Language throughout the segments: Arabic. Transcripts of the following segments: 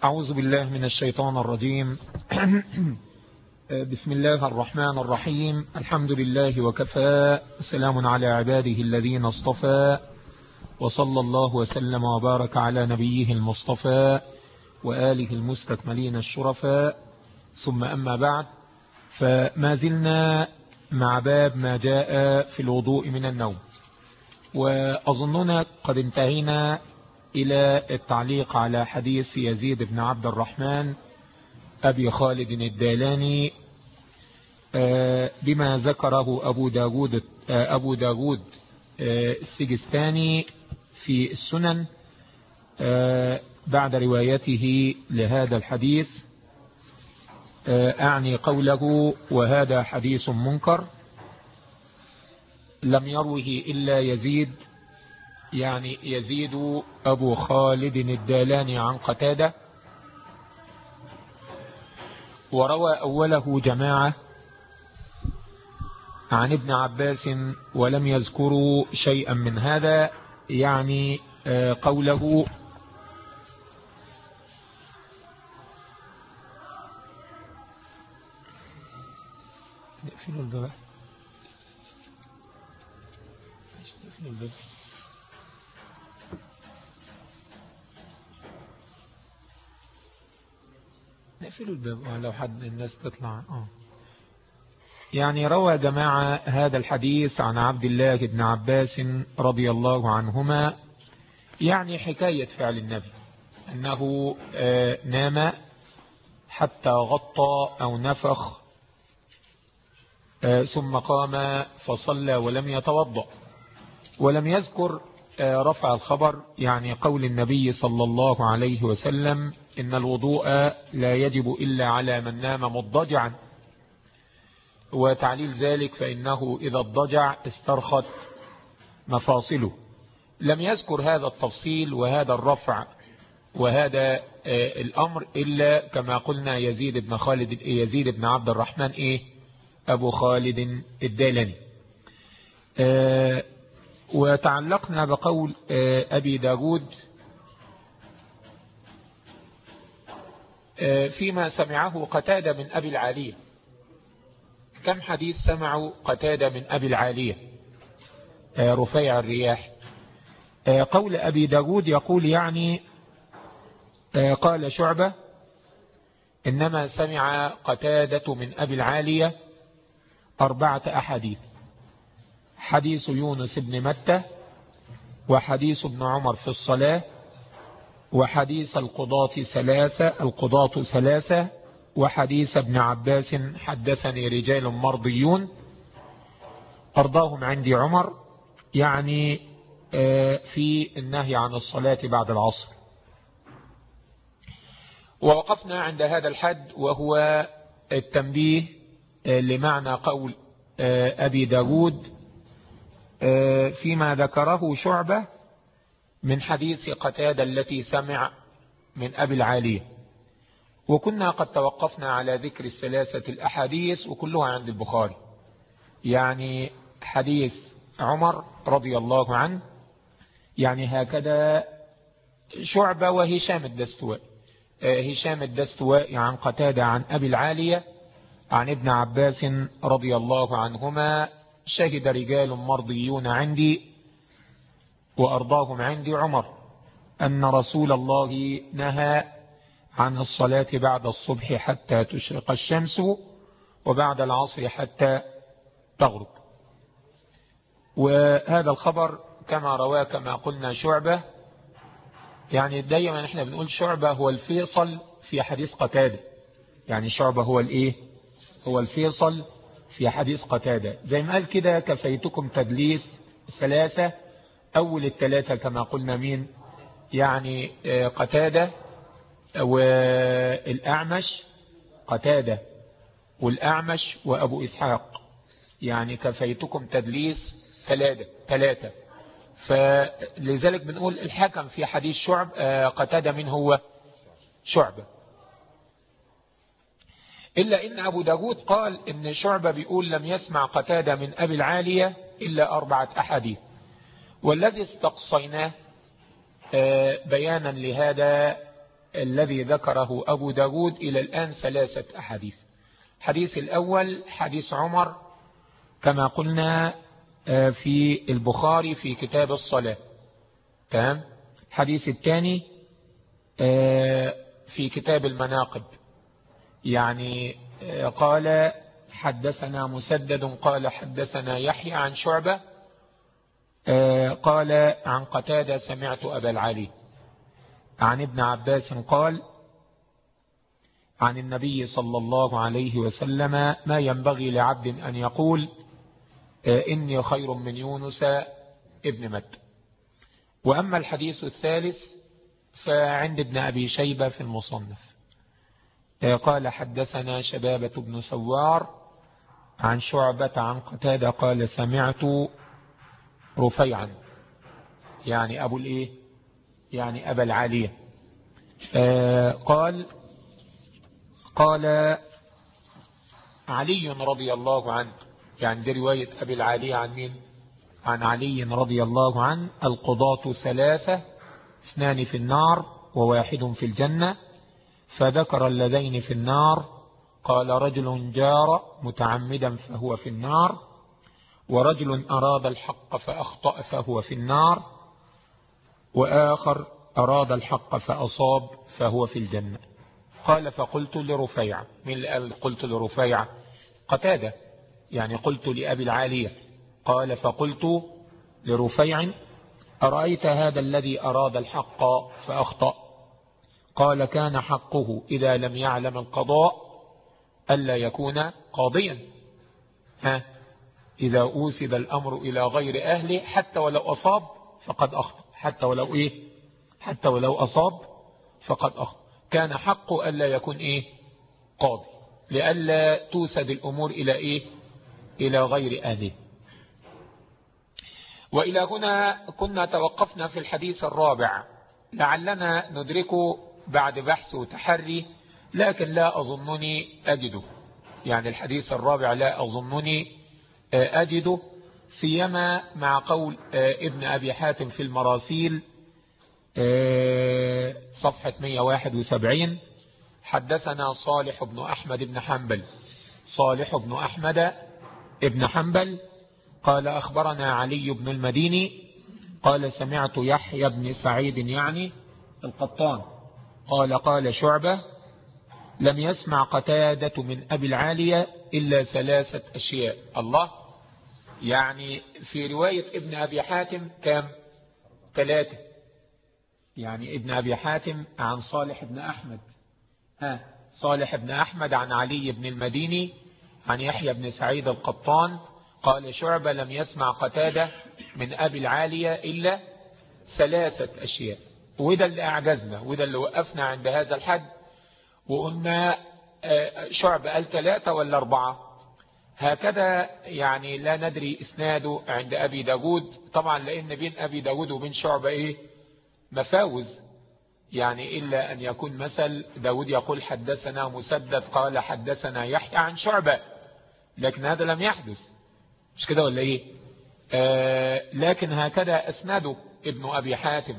أعوذ بالله من الشيطان الرجيم. بسم الله الرحمن الرحيم. الحمد لله وكفى، سلام على عباده الذين اصطفى، وصلى الله وسلم وبارك على نبيه المصطفى وآله المستكملين الشرفاء، ثم أما بعد، فما زلنا مع باب ما جاء في الوضوء من النوم، وأظننا قد انتهينا إلى التعليق على حديث يزيد بن عبد الرحمن أبي خالد الدالاني بما ذكره أبو داود السجستاني في السنن بعد روايته لهذا الحديث، أعني قوله: وهذا حديث منكر لم يروه إلا يزيد، يعني يزيد أبو خالد الدالاني عن قتادة، وروى أوله جماعة عن ابن عباس ولم يذكروا شيئا من هذا، يعني قوله: نقفل الباب، نقفل الباب لو حد الناس تطلع. يعني روى جماعة هذا الحديث عن عبد الله بن عباس رضي الله عنهما، يعني حكاية فعل النبي أنه نام حتى غطى أو نفخ، ثم قام فصلى ولم يتوضأ، ولم يذكر رفع الخبر، يعني قول النبي صلى الله عليه وسلم: إن الوضوء لا يجب إلا على من نام مضجعا، وتعليل ذلك فإنه إذا اضطجع استرخت مفاصله. لم يذكر هذا التفصيل وهذا الرفع وهذا الأمر إلا كما قلنا يزيد بن عبد الرحمن أبو خالد الدالاني. وتعلقنا بقول أبي داود فيما سمعه قتادة من أبي العالية. كم حديث سمعوا قتادة من أبي العالية رفيع الرياح؟ قول أبي داود يقول يعني قال شعبة: إنما سمع قتادة من أبي العالية 4 أحاديث: حديث يونس بن متى، وحديث ابن عمر في الصلاة، وحديث القضاة 3، وحديث ابن عباس: حدثني رجال مرضيون أرضاهم عندي عمر، يعني في النهي عن الصلاة بعد العصر. ووقفنا عند هذا الحد، وهو التنبيه لمعنى قول أبي داود فيما ذكره شعبة من حديث قتادة التي سمع من أبي العالية. وكنا قد توقفنا على ذكر 3 الأحاديث وكلها عند البخاري، يعني حديث عمر رضي الله عنه، يعني هكذا شعبة وهشام الدستوائي. هشام الدستوائي عن قتادة عن أبي العالية عن ابن عباس رضي الله عنهما: شهد رجال مرضيون عندي وأرضاهم عندي عمر أن رسول الله نهى عن الصلاة بعد الصبح حتى تشرق الشمس، وبعد العصر حتى تغرب. وهذا الخبر كما رواه كما قلنا شعبة، يعني دايما احنا بنقول شعبة هو الفيصل في حديث قتادة، يعني شعبة هو الفيصل في حديث قتادة، زي ما قال كده: كفيتكم تدليس 3، أول 3 كما قلنا مين؟ يعني قتادة والأعمش، قتادة والأعمش وأبو إسحاق، يعني كفيتكم تدليس 3. فلذلك بنقول الحكم في حديث قتادة من هو؟ شعبة. إلا إن أبو داود قال إن شعبة بيقول لم يسمع قتادة من أبي العالية إلا 4 أحاديث، والذي استقصيناه بيانا لهذا الذي ذكره أبو داود إلى الآن 3 أحاديث. الحديث الأول حديث عمر كما قلنا في البخاري في كتاب الصلاة، تمام. الحديث الثاني في كتاب المناقب، يعني قال حدثنا مسدد قال حدثنا يحيى عن شعبة قال عن قتادة سمعت أبا العالي عن ابن عباس قال عن النبي صلى الله عليه وسلم ما ينبغي لعبد أن يقول إني خير من يونس ابن متى. وأما الحديث الثالث فعند ابن أبي شيبة في المصنف قال حدثنا شبابة بن سوار عن شعبة عن قتادة قال سمعت رفيعا يعني أبو الإيه يعني أبا العالية قال علي رضي الله عنه، يعني دي رواية أبي العالية عن مين؟ عن علي رضي الله عنه: القضاة 3 2 في النار و1 في الجنة، فذكر اللذين في النار قال رجل جار متعمدا فهو في النار، ورجل أراد الحق فأخطأ فهو في النار، وآخر أراد الحق فأصاب فهو في الجنة. قال فقلت لرفيع، من اللي قال قلت لرفيع؟ قتادة، يعني قلت لأبي العالية. قال فقلت لرفيع أرأيت هذا الذي أراد الحق فأخطأ؟ قال كان حقه إذا لم يعلم القضاء ألا يكون قاضيا، إذا أوسد الأمر إلى غير أهله حتى ولو أصاب فقد أخطأ، حتى ولو أصاب فقد أخطأ. كان حقه ألا يكون قاضي، لألا توسد الأمور إلى غير أهله. وإلى هنا كنا توقفنا في الحديث الرابع، لعلنا ندركه بعد بحث وتحري، لكن لا أظنني أجده، يعني الحديث الرابع لا أظنني أجده، سيما مع قول ابن أبي حاتم في المراسيل صفحة 171: حدثنا صالح بن أحمد بن حنبل، صالح بن أحمد بن حنبل قال أخبرنا علي بن المديني قال سمعت يحيى بن سعيد يعني القطان قال شعبة لم يسمع قتادة من أبي العالية إلا 3 أشياء. الله، يعني في رواية ابن أبي حاتم كم؟ 3، يعني ابن أبي حاتم عن صالح بن أحمد، صالح بن أحمد عن علي بن المديني عن يحيى بن سعيد القطان قال شعبة لم يسمع قتادة من أبي العالية إلا 3 أشياء. وده اللي أعجزنا، وده اللي وقفنا عند هذا الحد، وقلنا شعبة قال 3 ولا 4 هكذا، يعني لا ندري إسناده عند أبي داود طبعا، لأن بين أبي داود وبين شعبة مفاوز، يعني إلا أن يكون مثل داود يقول حدثنا مسدد قال حدثنا يحيى عن شعبة، لكن هذا لم يحدث، مش كده ولا لكن هكذا أسنده ابن أبي حاتم،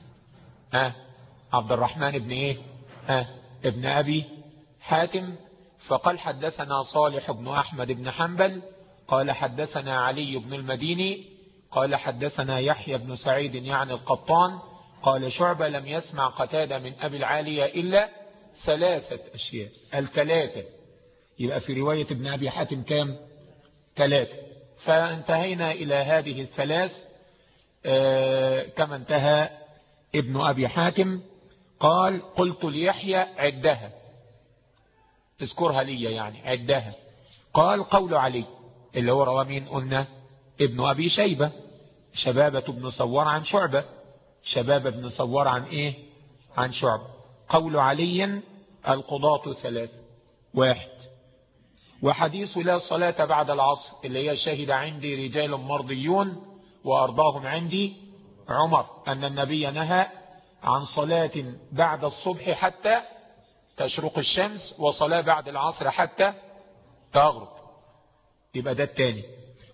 عبد الرحمن ابن ابن أبي حاتم، فقال حدثنا صالح بن أحمد بن حنبل قال حدثنا علي بن المديني قال حدثنا يحيى بن سعيد يعني القطان قال شعبة لم يسمع قتادة من أبي العالية إلا 3 أشياء. 3 يبقى في رواية ابن أبي حاتم كام؟ 3. فانتهينا إلى هذه 3 كما انتهى ابن أبي حاتم. قال قلت ليحيى عدها، اذكرها لي، يعني عدها. قال قول علي اللي هو رواه مين؟ قلنا ابن أبي شيبة، شبابة بن سوار عن شعبة، شبابة بن سوار عن عن شعبة. قول علي القضاة 3: 1 وحديث لا صلاة بعد العصر اللي هي شهد عندي رجال مرضيون وأرضاهم عندي عمر أن النبي نهى عن صلاة بعد الصبح حتى تشرق الشمس، وصلاة بعد العصر حتى تغرب، يبقى ده الثاني.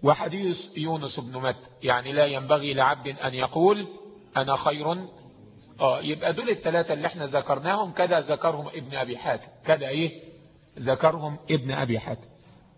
وحديث يونس بن متى يعني لا ينبغي لعبد أن يقول أنا خير يبقى دول الثلاثة اللي احنا ذكرناهم كده ذكرهم ابن أبي حاتم، كده ايه ذكرهم ابن أبي حاتم.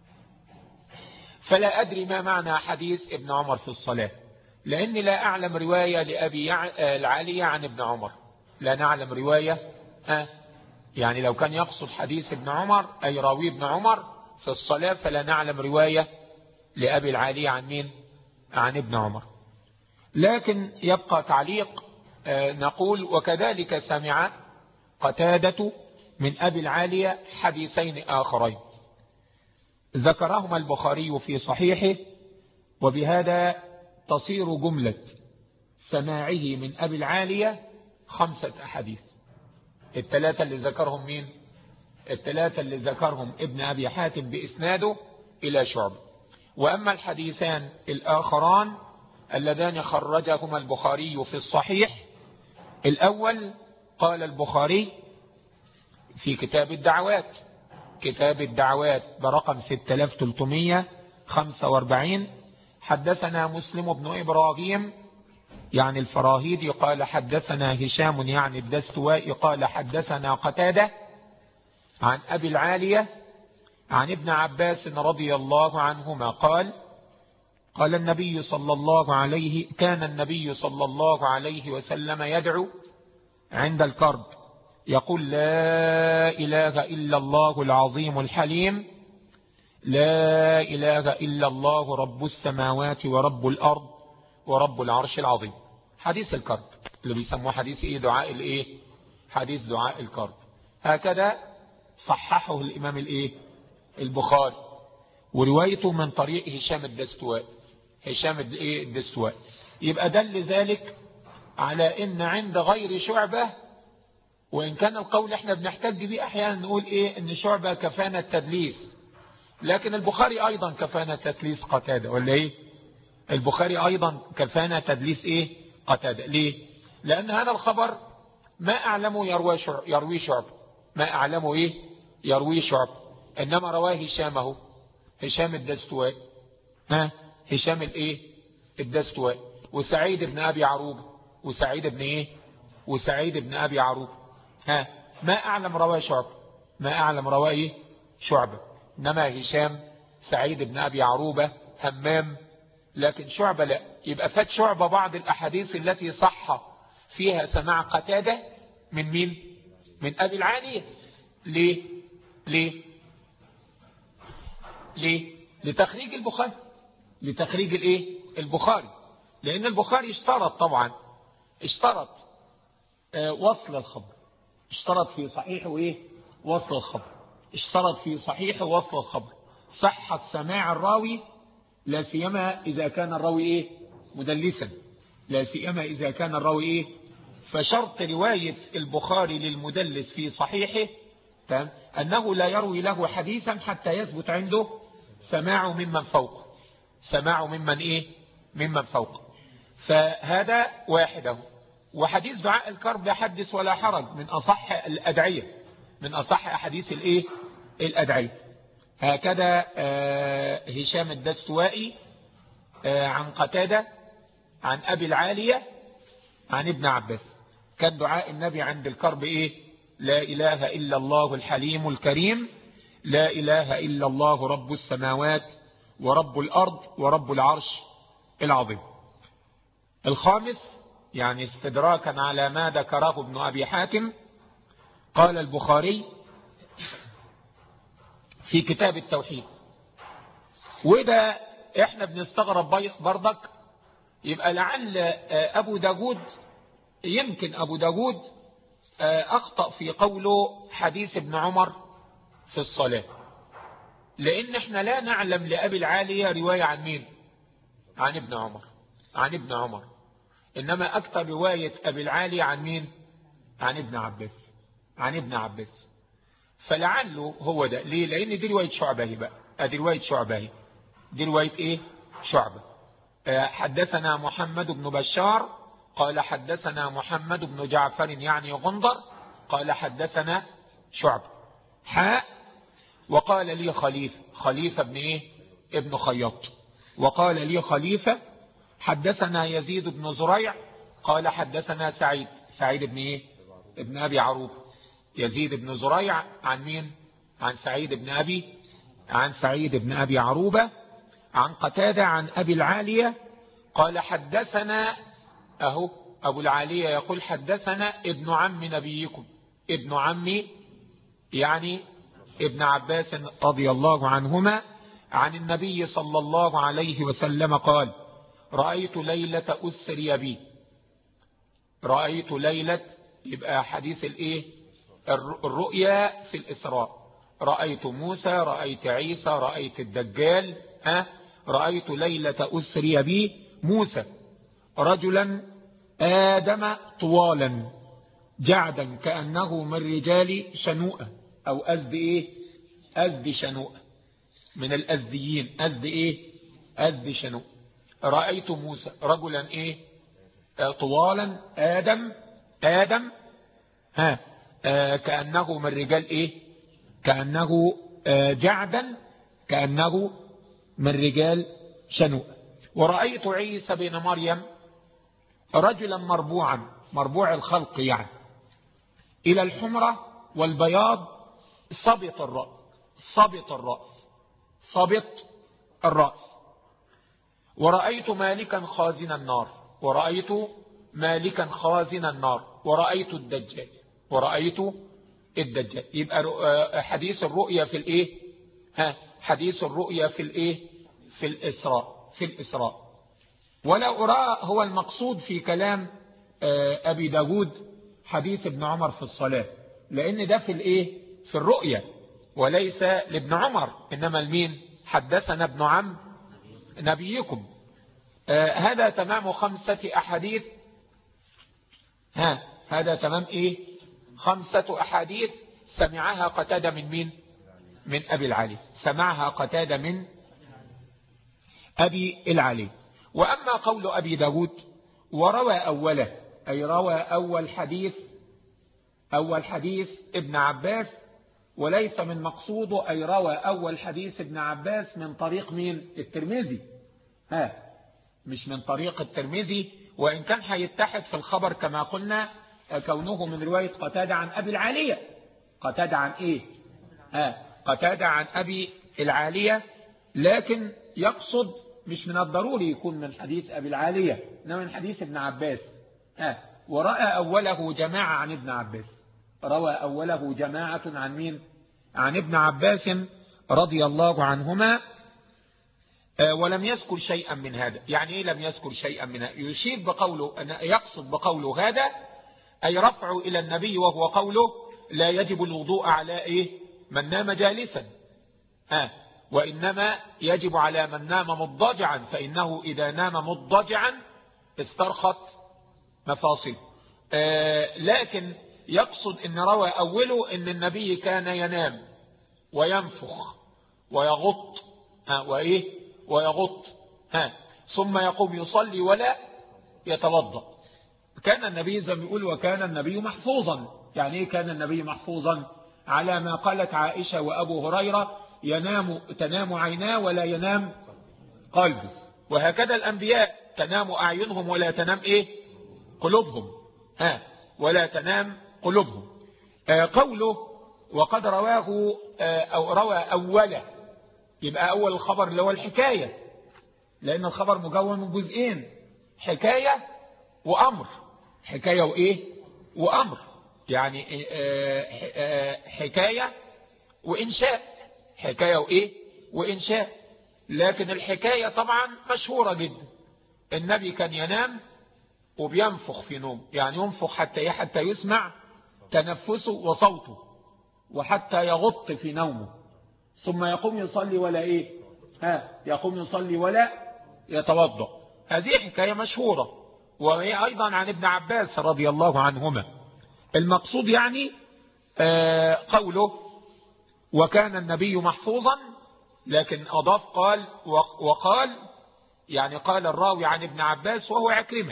فلا أدري ما معنى حديث ابن عمر في الصلاة، لأني لا أعلم رواية لأبي العالية عن ابن عمر، لا نعلم رواية. يعني لو كان يقصد حديث ابن عمر أي راوي ابن عمر في الصلاة، فلا نعلم رواية لأبي العالية عن مين؟ عن ابن عمر. لكن يبقى تعليق، نقول وكذلك سمع قتادة من أبي العالية حديثين آخرين ذكرهما البخاري في صحيحه، وبهذا تصير جملة سماعه من أبي العالية 5 أحاديث. الثلاثة اللي ذكرهم مين؟ الثلاثة اللي ذكرهم ابن أبي حاتم بإسناده إلى شعبة. وأما الحديثان الآخران اللذان خرجهما البخاري في الصحيح، الأول قال البخاري في كتاب الدعوات برقم 6345 حدثنا مسلم بن إبراهيم يعني الفراهيدي قال حدثنا هشام يعني الدستوائي قال حدثنا قتادة عن أبي العالية عن ابن عباس رضي الله عنهما قال كان النبي صلى الله عليه وسلم يدعو عند الكرب يقول لا إله إلا الله العظيم الحليم، لا إله إلا الله رب السماوات ورب الأرض ورب العرش العظيم. حديث الكرب اللي بيسموه حديث حديث دعاء الكرب. هكذا صححه الإمام البخاري، وروايته من طريق هشام الدستوائي. يبقى دل ذلك على ان عند غير شعبة، وان كان القول احنا بنحتج به احيانا نقول ان شعبة كفانا التدليس، لكن البخاري ايضا كفانا تدليس قتادة، ولا البخاري ايضا كفانا تدليس قتادة. ليه؟ لان هذا الخبر ما اعلمه يروي شعبة، ما اعلمه يروي شعبة، انما رواه هشام الدستوائي، هشام الدستوائي وسعيد بن أبي عروبة، وسعيد بن أبي عروبة. ما أعلم رواه شعبة، إنما هشام سعيد بن أبي عروبة همام، لكن شعبة لا. يبقى فات شعبة بعض الأحاديث التي صح فيها سماع قتادة من مين؟ من أبي العالية. ليه؟ لتخريج البخاري، لأن البخاري اشترط وصل الخبر، اشترط في صحيحه وصل الخبر، صحة سماع الراوي، لا سيما إذا كان الراوي مدلسا، فشرط رواية البخاري للمدلس في صحيحه أنه لا يروي له حديثا حتى يثبت عنده سماع ممن فوق. فهذا واحده. وحديث دعاء الكرب حدث ولا حرج، من أصح الأدعية، من أصح أحاديث الأدعية. هكذا هشام الدستوائي عن قتادة عن أبي العالية عن ابن عباس. كان دعاء النبي عند الكرب لا إله إلا الله الحليم الكريم، لا إله إلا الله رب السماوات ورب الأرض ورب العرش العظيم. الخامس يعني استدراكا على ما ذكره ابن أبي حاتم، قال البخاري في كتاب التوحيد، وده احنا بنستغرب برضك، يبقى لعل يمكن أبو داود أخطأ في قوله حديث ابن عمر في الصلاة، لأن احنا لا نعلم لأبي العالية رواية عن مين؟ عن ابن عمر. إنما أكثر رواية أبي العالية عن مين؟ عن ابن عباس. فلعله هو ده. ليه؟ لأن دي رواية شعبة بقى، دي رواية شعبة. حدثنا محمد بن بشار قال حدثنا محمد بن جعفر يعني غندر قال حدثنا شعبة وقال لي خليفة ابن خياط، وقال لي خليفة حدثنا يزيد بن زريع قال حدثنا سعيد بن إيه؟ ابن أبي عروبة. يزيد بن زريع عن مين؟ عن سعيد بن أبي عروبة عن قتادة عن أبي العالية قال حدثنا أبو العالية يقول حدثنا ابن عم نبيكم، ابن عمي يعني ابن عباس رضي الله عنهما عن النبي صلى الله عليه وسلم قال رأيت ليلة أسري بي. رأيت ليلة يبقى حديث الرؤيا في الإسراء. رأيت موسى، رأيت عيسى، رأيت الدجال. رأيت ليلة أسري بي موسى رجلا آدم طوالا جعدا كأنه من رجال شنوءة أو أزد شنوءة، من الأزديين. أزد شنوءة. رأيت موسى رجلا طوالا آدم كأنه من رجال كأنه جعدا كأنه من رجال شنوءة. ورأيت عيسى بن مريم رجلا مربوع الخلق يعني إلى الحمرة والبياض صبط الرأس. ورأيت مالكا خازن النار. ورأيت الدجال. يبقى حديث الرؤيا في حديث الرؤيا في الإسراء. ولا أرى هو المقصود في كلام أبي داود حديث ابن عمر في الصلاة، لأن ده في الرؤيا وليس لابن عمر، إنما المين حدثنا ابن عم نبيكم. هذا تمام 5 أحاديث. هذا تمام 5 أحاديث سمعها قتادة من مين؟ من أبي العالي. سمعها قتادة من أبي العالي. وأما قول أبي داود وروى أوله، أي روى أول حديث ابن عباس، وليس من مقصوده أي روى أول حديث ابن عباس من طريق مين؟ الترمذي. مش من طريق الترمذي، وإن كان هيتحد في الخبر كما قلنا كونه من رواية قتادة عن أبي العالية. قتادة عن قتادة عن أبي العالية، لكن يقصد مش من الضروري يكون من حديث أبي العالية، إنما من حديث ابن عباس. ورأى أوله جماعة عن ابن عباس. روى أوله جماعة عن مين؟ عن ابن عباس رضي الله عنهما. ولم يذكر شيئا من هذا. يعني لم يذكر شيئا من هذا؟ يشير بقوله يقصد بقوله هذا أي رفعه إلى النبي، وهو قوله لا يجب الوضوء على من نام جالسا، وإنما يجب على من نام مضجعا، فإنه إذا نام مضجعا استرخت مفاصله. لكن يقصد إن روى أوله إن النبي كان ينام وينفخ ويغط ويغط ثم يقوم يصلي ولا يتوضأ. كان النبي زي ما يقول وكان النبي محفوظا. يعني كان النبي محفوظا؟ على ما قالت عائشة وأبو هريرة تنام عيناه ولا ينام قلبه. وهكذا الأنبياء تنام أعينهم ولا تنام قلوبهم. ولا تنام قلوبهم. قوله وقد رواه أو روى أوله، يبقى أول الخبر اللي هو الحكاية، لأن الخبر مكون من جزئين، حكاية وأمر. حكاية وأمر، يعني حكاية وإنشاء. حكاية وإنشاء. لكن الحكاية طبعا مشهورة جدا. النبي كان ينام وبينفخ في نوم، يعني ينفخ حتى يسمع تنفسه وصوته، وحتى يغط في نومه، ثم يقوم يصلي ولا يقوم يصلي ولا يتوضأ. هذه حكاية مشهورة، وهي أيضا عن ابن عباس رضي الله عنهما. المقصود يعني قوله وكان النبي محفوظا، لكن أضاف وقال يعني قال الراوي عن ابن عباس وهو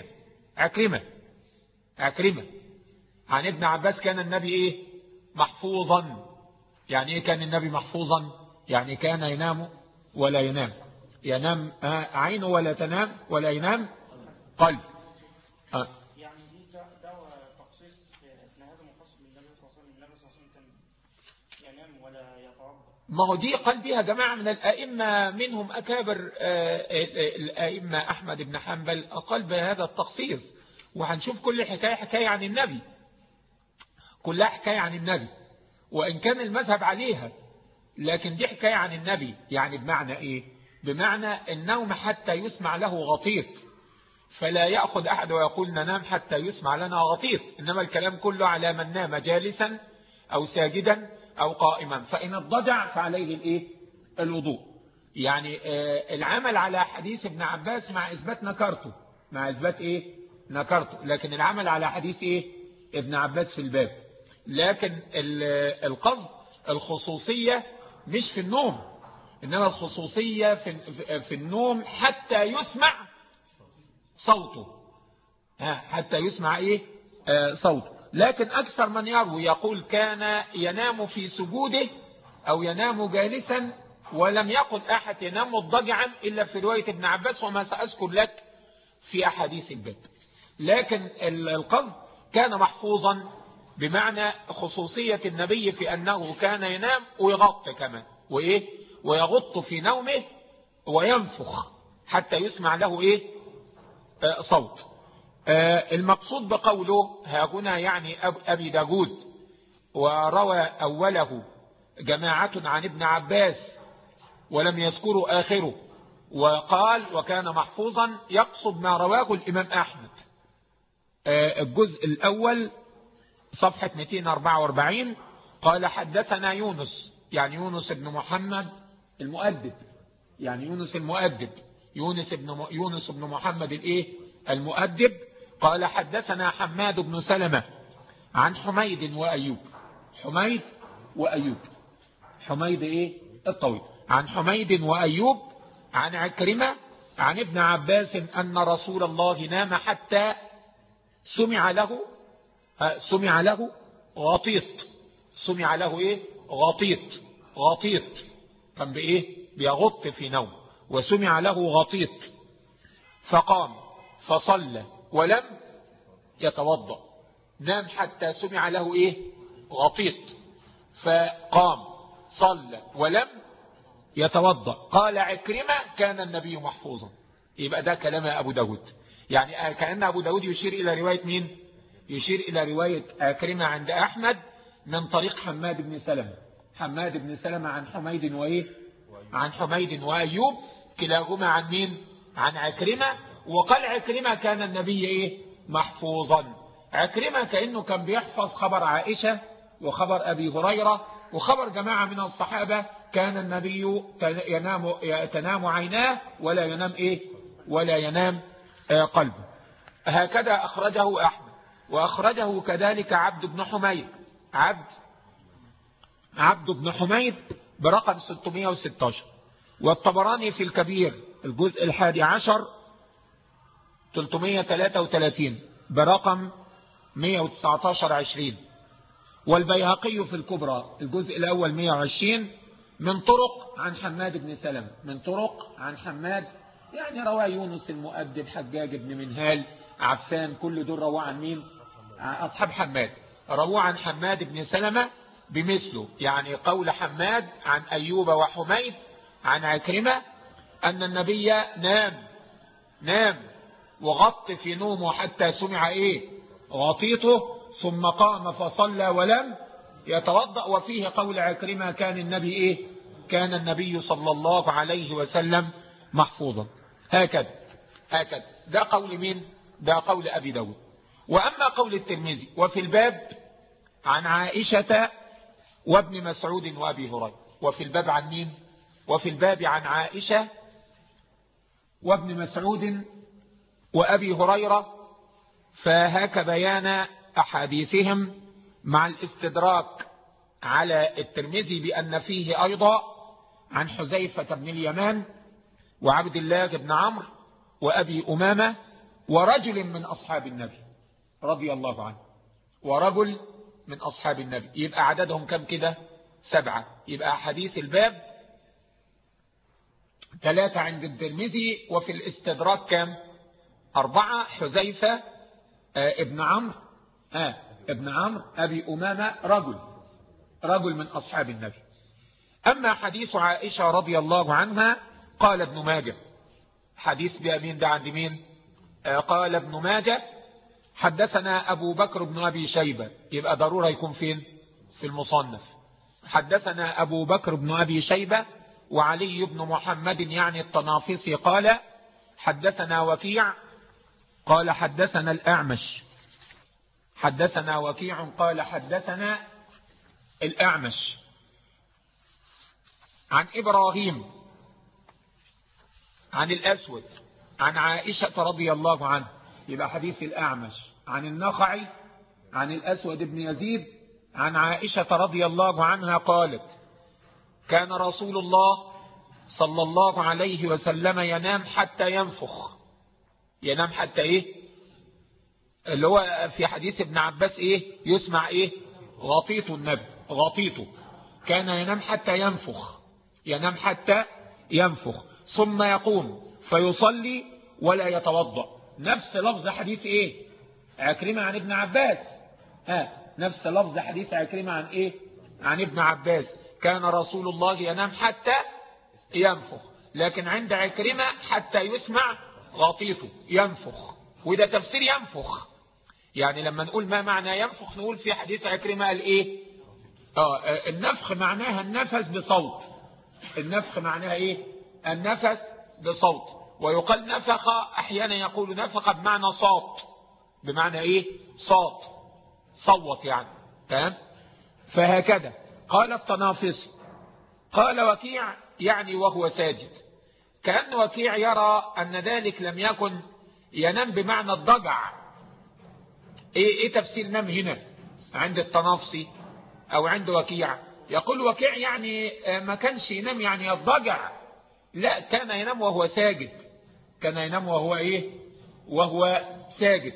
عكرمة عن ابن عباس كان النبي محفوظا. يعني كان النبي محفوظا؟ يعني كان ينام ولا ينام عينه ولا تنام ولا ينام قلب. يعني دي ده تقصير ينام ولا يتوضأ. ما هو دي قال بها جماعة من الأئمة، منهم أكابر الأئمة أحمد بن حنبل قال بهذا التخصيص. وهنشوف كل حكاية عن النبي، كلها حكاية عن النبي، وإن كان المذهب عليها، لكن دي حكاية عن النبي. يعني بمعنى إيه؟ بمعنى النوم حتى يسمع له غطيط، فلا يأخذ أحد ويقول ننام حتى يسمع لنا غطيط، إنما الكلام كله على من نام جالسا أو ساجدا أو قائما، فإن اضطجع فعليه الإيه؟ الوضوء. يعني العمل على حديث ابن عباس مع إثبات نكرته، مع إثبات إيه؟ نكرته، لكن العمل على حديث إيه؟ ابن عباس في الباب. لكن القصد الخصوصية مش في النوم، إنما الخصوصية في النوم حتى يسمع صوته، حتى يسمع إيه؟ صوته. لكن أكثر من يروي يقول كان ينام في سجوده أو ينام جالسا، ولم يقل أحد ينام مضطجعا إلا في رواية ابن عباس، وما سأذكر لك في أحاديث الباب. لكن القصد كان محفوظا بمعنى خصوصية النبي في أنه كان ينام ويغط كمان، وإيه؟ ويغط في نومه وينفخ حتى يسمع له إيه؟ صوت. المقصود بقوله هاهنا يعني أبي داود، وروى أوله جماعة عن ابن عباس ولم يذكروا آخره، وقال وكان محفوظا، يقصد ما رواه الإمام أحمد. الجزء الأول صفحة 244 قال حدثنا يونس، يعني يونس بن محمد المؤدب، يعني يونس المؤدب، يونس بن محمد الايه؟ المؤدب. قال حدثنا حماد بن سلمة عن حميد وأيوب، حميد وأيوب، حميد ايه؟ الطويل، عن حميد وأيوب عن عكرمة عن ابن عباس أن رسول الله نام حتى سمع له غطيط، سمع له ايه؟ غطيط، كان بايه؟ بيغط في نوم، وسمع له غطيط، فقام فصلى ولم يتوضأ. نام حتى سمع له ايه؟ غطيط، فقام صلى ولم يتوضأ. قال عكرمة كان النبي محفوظا. يبقى ده كلام أبو داود، يعني كأن أبو داود يشير إلى رواية مين؟ يشير إلى رواية عكرمة عند أحمد من طريق حماد بن سلمة، حماد بن سلمة عن حميد وإيه؟ عن حميد وأيوب، كلاهما عن مين؟ عن عكرمة. وقال عكرمة كان النبي إيه؟ محفوظا. عكرمة كأنه كان بيحفظ خبر عائشة وخبر أبي هريرة وخبر جماعة من الصحابة، كان النبي تنام عيناه ولا ينام إيه؟ ولا ينام قلبه. هكذا أخرجه أحمد، وأخرجه كذلك عبد بن حميد، عبد بن حميد برقم 616، والطبراني في الكبير الجزء 11 333 برقم 119-20، والبيهقي في الكبرى الجزء الأول 120 من طرق عن حماد بن سلمة، من طرق عن حماد، يعني رواه يونس المؤدب، حجاج بن منهال، عفان، كل دول رواه عن مين؟ أصحاب حماد، رواه عن حماد بن سلمة بمثله. يعني قول حماد عن أيوب وحميد عن عكرمة أن النبي نام وغط في نومه حتى سمع إيه؟ غطيته، ثم قام فصلى ولم يتوضأ. وفيه قول عكرمة كان النبي إيه؟ كان النبي صلى الله عليه وسلم محفوظا. هكذا ده قول مين؟ ده قول أبي داود. وأما قول الترمذي وفي الباب عن عائشة وابن مسعود وأبي هريرة. وفي الباب عن مين؟ وفي الباب عن عائشة وابن مسعود وأبي هريرة، فهاك بيان أحاديثهم مع الاستدراك على الترمذي بأن فيه أيضا عن حذيفة بن اليمان وعبد الله بن عمرو وأبي أمامة ورجل من أصحاب النبي رضي الله عنه، ورجل من أصحاب النبي. يبقى عددهم كم كده؟ 7. يبقى حديث الباب 3 عند الترمذي، وفي الاستدراك كم؟ 4. حذيفة ابن عمرو ابن عمرو، أبي أمامة رجل من أصحاب النبي. أما حديث عائشة رضي الله عنها قال ابن ماجه، حديث بأمين ده عند مين؟ قال ابن ماجه حدثنا أبو بكر بن أبي شيبة، يبقى ضرورة يكون فين؟ في المصنف. حدثنا أبو بكر بن أبي شيبة وعلي بن محمد يعني الطنافسي قال حدثنا وكيع قال حدثنا الأعمش. حدثنا وكيع قال حدثنا الأعمش عن إبراهيم عن الأسود عن عائشة رضي الله عنها. يبقى حديث الأعمش عن النخعي عن الأسود بن يزيد عن عائشة رضي الله عنها قالت كان رسول الله صلى الله عليه وسلم ينام حتى ينفخ. ينام حتى ايه؟ اللي هو في حديث ابن عباس ايه؟ يسمع ايه؟ غطيط النبي، غطيطه. كان ينام حتى ينفخ، ينام حتى ينفخ ثم يقوم فيصلي ولا يتوضأ. نفس لفظ حديث ايه؟ عكرمة عن ابن عباس. نفس لفظ حديث عكرمة عن ايه؟ عن ابن عباس. كان رسول الله ينام حتى ينفخ، لكن عند عكرمة حتى يسمع غطيطه ينفخ، وده تفسير ينفخ. يعني لما نقول ما معنى ينفخ نقول في حديث عكرمة قال ايه؟ النفخ معناها النفس بصوت. النفخ معناها ايه؟ النفس بصوت. ويقال نفخ، احيانا يقول نفخ بمعنى صوت. بمعنى ايه؟ صوت، صوت يعني. تمام؟ فهكذا قال الطنافسي. قال وكيع يعني وهو ساجد، كأن وكيع يرى أن ذلك لم يكن ينام بمعنى الضجع. ايه تفسير نام هنا عند الطنافسي او عند وكيع؟ يقول وكيع يعني ما كانش ينام يعني الضجع، لا، كان ينام وهو ساجد. كان ينام وهو ايه؟ وهو ساجد.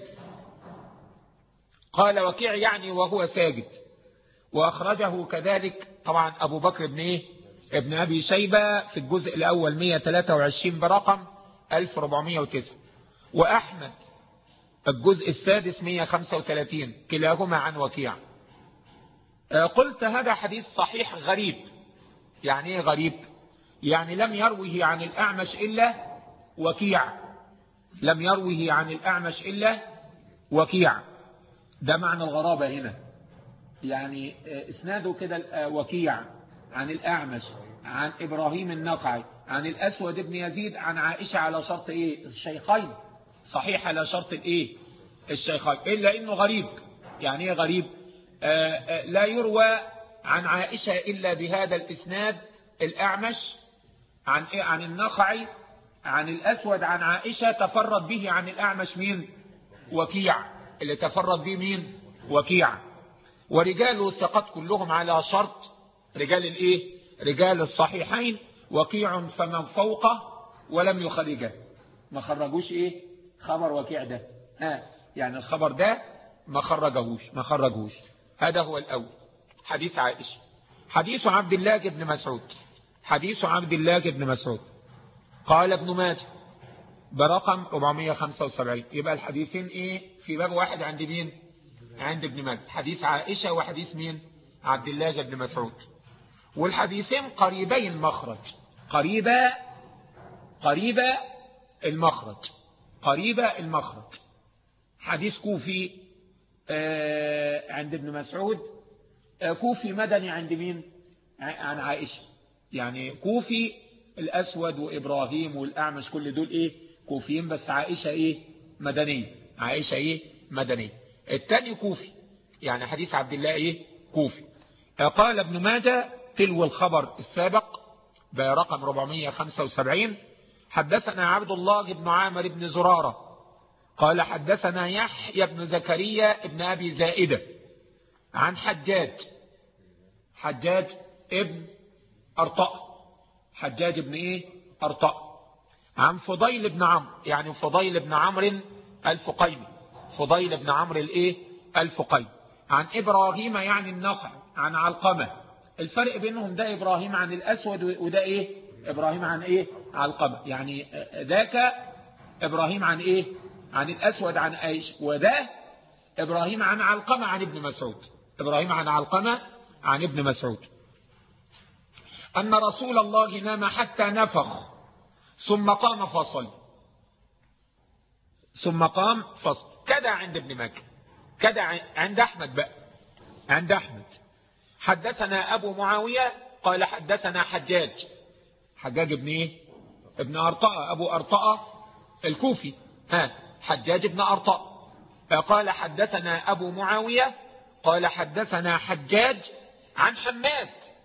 قال وكيع يعني وهو ساجد. واخرجه كذلك طبعا ابو بكر بن ايه؟ ابن ابي شيبة في الجزء الاول 123 برقم 1409، واحمد الجزء السادس 135، كلاهما عن وكيع. قلت هذا حديث صحيح غريب. يعني ايه غريب؟ يعني لم يروه عن الأعمش إلا وكيع. لم يروه عن الأعمش إلا وكيع. ده معنى الغرابة هنا. يعني اسناده كده وكيع عن الأعمش عن إبراهيم النخعي عن الأسود بن يزيد عن عائشة على شرط ايه؟ الشيخين. صحيح على شرط الايه؟ الشيخين، إلا إنه غريب. يعني ايه غريب؟ لا يروى عن عائشة إلا بهذا الإسناد. الأعمش عن إيه؟ عن النخعي عن الأسود عن عائشة. تفرد به عن الأعمش مين؟ وكيع. اللي تفرد به مين؟ وكيع. ورجاله ثقات كلهم على شرط رجال الايه؟ رجال الصحيحين. وكيع فمن فوقه ولم يخرجه. ما خرجوش ايه؟ خبر وكيع ده. يعني الخبر ده ما خرجوش. هذا هو الأول. حديث عائشة. حديث عبد الله بن مسعود. حديث عبد الله بن مسعود قال ابن ماجه برقم 475. يبقى الحديثين ايه؟ في باب واحد عند مين؟ عند ابن ماجه. حديث عائشة وحديث مين؟ عبد الله بن مسعود. والحديثين قريبي المخرج. قريبة المخرج. حديث كوفي عند ابن مسعود، كوفي مدني عند مين؟ عن عائشة. يعني كوفي الأسود وإبراهيم والأعمش كل دول ايه؟ كوفيين، بس عائشة ايه؟ مدنية. عائشة ايه؟ مدنية. الثاني كوفي، يعني حديث عبد الله ايه؟ كوفي. قال ابن ماجه تلو الخبر السابق برقم 475. حدثنا عبد الله بن عامر بن زرارة قال حدثنا يحيى بن زكريا بن أبي زائدة عن حجاج ابن أرطاء. حجاج ابن ايه؟ أرطاء. عن فضيل بن عمرو، يعني فضيل بن عمرو الفقيمي. فضيل بن عمرو الايه؟ الفقيمي. عن إبراهيم يعني النخعي عن علقمة. الفرق بينهم ده إبراهيم عن الأسود وده ايه؟ إبراهيم عن ايه؟ علقمة. يعني ذاك إبراهيم عن ايه؟ عن الأسود عن عائشة، وده إبراهيم عن علقمة عن ابن مسعود. إبراهيم عن علقمة عن ابن مسعود أن رسول الله نام حتى نفخ ثم قام فصل كذا عند ابن ماجه، كذا عند أحمد بقى، عند أحمد. حدثنا أبو معاوية قال حدثنا حجاج ابن إيه؟ ابن أرطاء، أبو أرطاء الكوفي، حجاج ابن أرطاء. قال حدثنا أبو معاوية قال حدثنا حجاج عن حماد،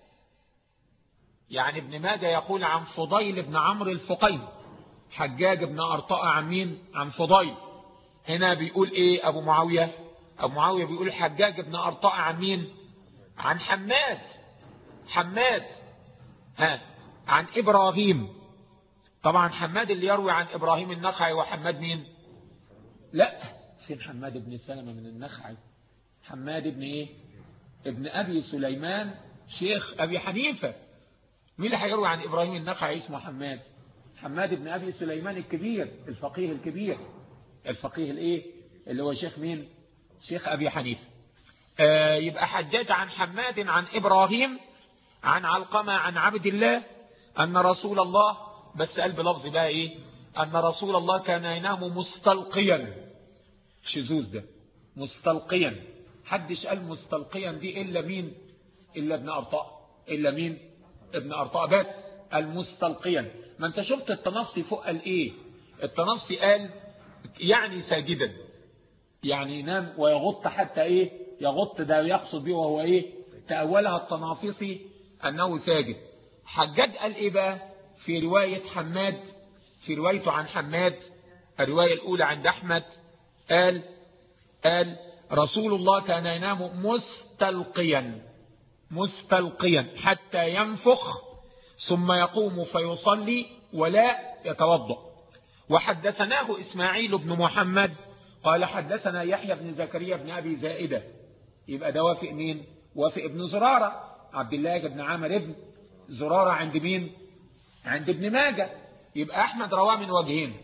يعني ابن ماجه يقول عن فضيل بن عمرو الفقيم، حجاج ابن أرطاء عن مين؟ عن فضيل. هنا بيقول ايه أبو معاوية؟ أبو معاوية بيقول حجاج ابن أرطاء عن مين؟ عن حماد عن إبراهيم. طبعا حماد اللي يروي عن إبراهيم النخعي وحماد مين؟ لا، فين حماد بن سلمة من النخعي؟ حماد ابن ايه؟ ابن أبي سليمان شيخ أبي حنيفة. مين اللي هيروي عن إبراهيم النخعي اسمه حماد ابن أبي سليمان الكبير، الفقيه الكبير، الفقيه الايه اللي هو شيخ مين؟ شيخ أبي حنيفة. يبقى حجاج عن حماد عن إبراهيم عن علقمة عن عبد الله أن رسول الله، بس قال بلفظ بقى ايه؟ أن رسول الله كان ينام مستلقيا. شذوذ ده، مستلقيا. حدش قال مستلقيا دي إلا مين؟ إلا ابن أرطاء. إلا مين؟ ابن أرطاء بس. المستلقيا. ما انت شفت التنصي فوق قال ايه؟ التنصي قال يعني ساجدا، يعني ينام ويغط حتى ايه؟ يغط، ده يقصد به وهو ايه؟ تأولها التنافسي أنه ساجد. حجاج قال ايه بقى في رواية حماد؟ في روايته عن حماد الرواية الأولى عند أحمد قال رسول الله كان ينام مستلقيا حتى ينفخ ثم يقوم فيصلي ولا يتوضأ. وحدثناه إسماعيل بن محمد قال حدثنا يحيى بن زكريا بن أبي زائدة. يبقى ده وافق مين؟ وافق ابن زرارة، عبد الله بن عامر ابن زرارة عند مين؟ عند ابن ماجه. يبقى أحمد رواه من وجهين.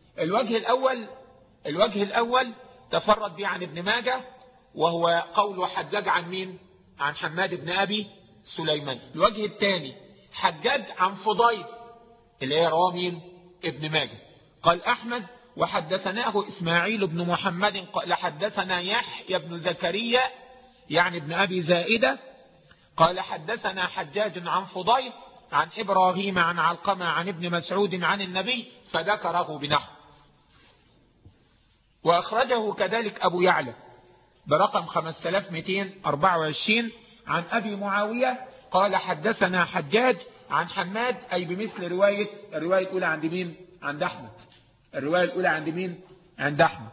الوجه الأول تفرد به عن ابن ماجه، وهو قول حجاج عن مين؟ عن حماد بن أبي سليمان. الوجه الثاني حجاج عن فضيل اللي هي رواه مين؟ ابن ماجه. قال أحمد وحدثناه إسماعيل بن محمد قال حدثنا يحيى بن زكريا يعني ابن أبي زائدة قال حدثنا حجاج عن فضيل عن إبراهيم عن علقمة عن ابن مسعود عن النبي فذكره بنحو. وأخرجه كذلك أبو يعلى برقم 5224 عن أبي معاوية قال حدثنا حجاج عن حماد، أي بمثل الرواية الأولى عند مين؟ عند أحمد. الرواية الأولى عند مين؟ عند أحمد.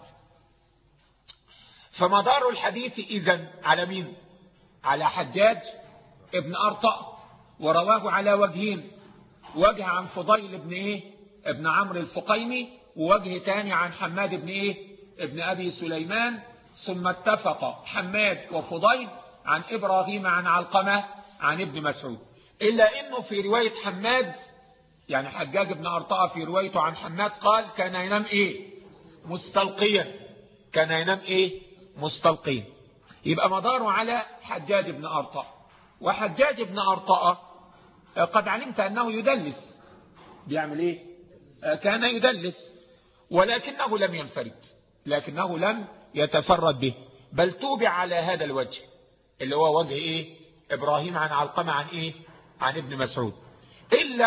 فمدار الحديث إذن على مين؟ على حجاج ابن أرطاء، ورواه على وجهين، وجه عن فضيل ابن ايه؟ ابن عمرو الفقيمي، ووجه تاني عن حماد ابن ايه؟ ابن أبي سليمان. ثم اتفق حماد وفضيل عن إبراهيم عن علقمة عن ابن مسعود، إلا إنه في رواية حماد يعني حجاج ابن أرطاء في روايته عن حماد قال كان ينام ايه؟ مستلقيا. كان ينام ايه؟ مستلقيا. يبقى مداره على حجاج ابن أرطاء. وحجاج ابن أرطاء قد علمت أنه يدلس. بيعمل ايه؟ كان يدلس، ولكنه لم ينفرد، لكنه لم يتفرد به، بل توبع على هذا الوجه اللي هو وجه ايه؟ إبراهيم عن علقمة عن ايه؟ عن ابن مسعود، إلا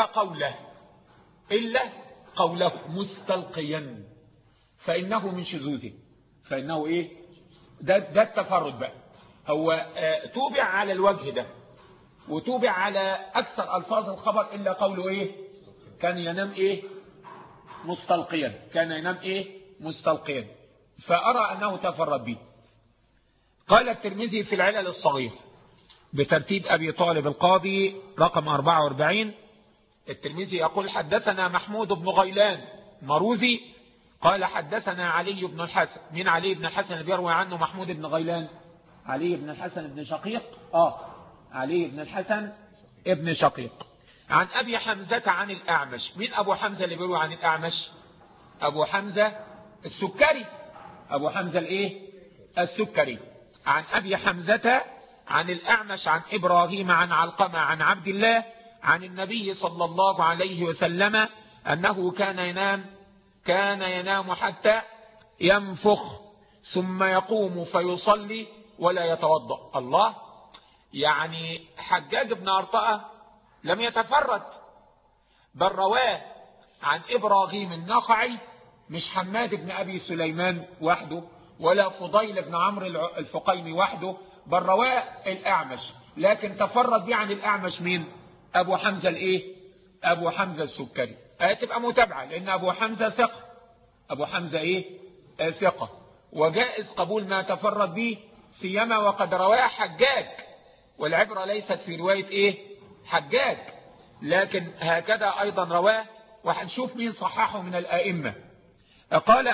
قوله مستلقيا فإنه من شذوذه. فإنه ايه؟ ده التفرد بقى. هو توبع على الوجه ده، وتوبع على أكثر ألفاظ الخبر إلا قوله ايه؟ كان ينام ايه؟ مستلقيا. كان ينام ايه؟ مستلقيا. فأرى أنه تفرد به. قال الترمذي في العلل الصغير بترتيب أبي طالب القاضي رقم 44. الترمذي يقول حدثنا محمود بن غيلان مروزي قال حدثنا علي بن الحسن. من علي بن الحسن اللي بيروي عنه محمود بن غيلان؟ علي بن الحسن بن شقيق. علي بن الحسن ابن شقيق. عن أبي حمزة عن الأعمش. مين أبو حمزة اللي بيروي عن الأعمش؟ أبو حمزة السكري. أبو حمزة الإيه؟ السكري. عن أبي حمزة عن الأعمش عن إبراهيم عن علقمة عن عبد الله عن النبي صلى الله عليه وسلم أنه كان ينام حتى ينفخ ثم يقوم فيصلي ولا يتوضأ. الله، يعني حجاج بن أرطأة لم يتفرد، بل رواه عن إبراهيم النخعي، مش حماد بن أبي سليمان وحده ولا فضيل بن عمرو الفقيمي وحده، بل رواه الأعمش، لكن تفرد به عن الأعمش مين؟ أبو حمزة الإيه؟ أبو حمزة السكري. تبقى متابعة، لأن أبو حمزة ثقة. أبو حمزة إيه؟ ثقة، وجائز قبول ما تفرد به، سيما وقد رواه حجاج، والعبرة ليست في رواية إيه؟ حجاج، لكن هكذا أيضا رواه، وهنشوف مين صححه من الآئمة. قال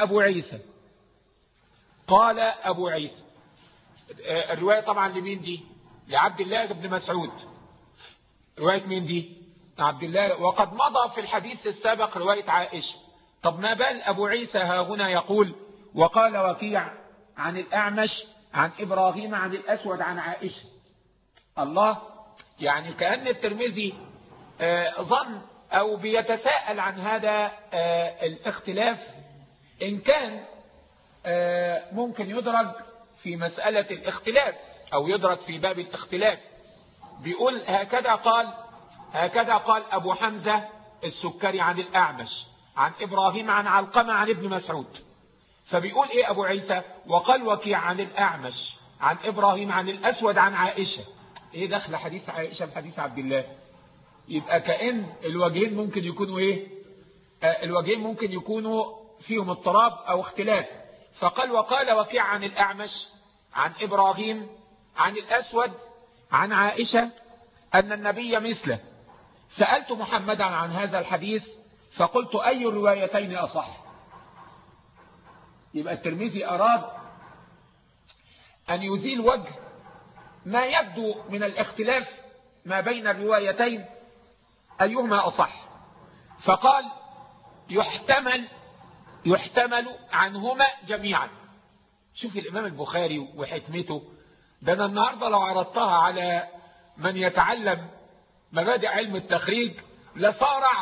أبو عيسى الرواية طبعا لمين دي؟ لعبد الله بن مسعود. رواية مين دي؟ عبد الله، وقد مضى في الحديث السابق رواية عائشة. طب ما بال أبو عيسى ها هنا يقول وقال وكيع عن الأعمش عن إبراهيم عن الأسود عن عائشة؟ الله، يعني كأن الترمذي ظن أو بيتساءل عن هذا الاختلاف، إن كان ممكن يدرج في مسألة الاختلاف أو يدرج في باب الاختلاف. بيقول هكذا قال أبو حمزة السكري عن الأعمش عن إبراهيم عن علقمة عن ابن مسعود. فبيقول إيه أبو عيسى؟ وقال وكيع عن الأعمش عن إبراهيم عن الأسود عن عائشة. إيه دخل حديث عائشة بحديث عبد الله؟ يبقى كأن الوجهين ممكن يكونوا إيه؟ الوجهين ممكن يكونوا فيهم اضطراب أو اختلاف. فقال وقال وكيع عن الأعمش عن إبراهيم عن الأسود عن عائشة أن النبي مثله. سألت محمدا عن هذا الحديث فقلت أي الروايتين أصح؟ يبقى الترمذي أراد أن يزيل وجه ما يبدو من الاختلاف ما بين الروايتين أيهما أصح، فقال يحتمل عنهما جميعا. شوف الإمام البخاري وحكمته، ده أنا النهاردة لو عرضتها على من يتعلم مبادئ علم التخريج لصارع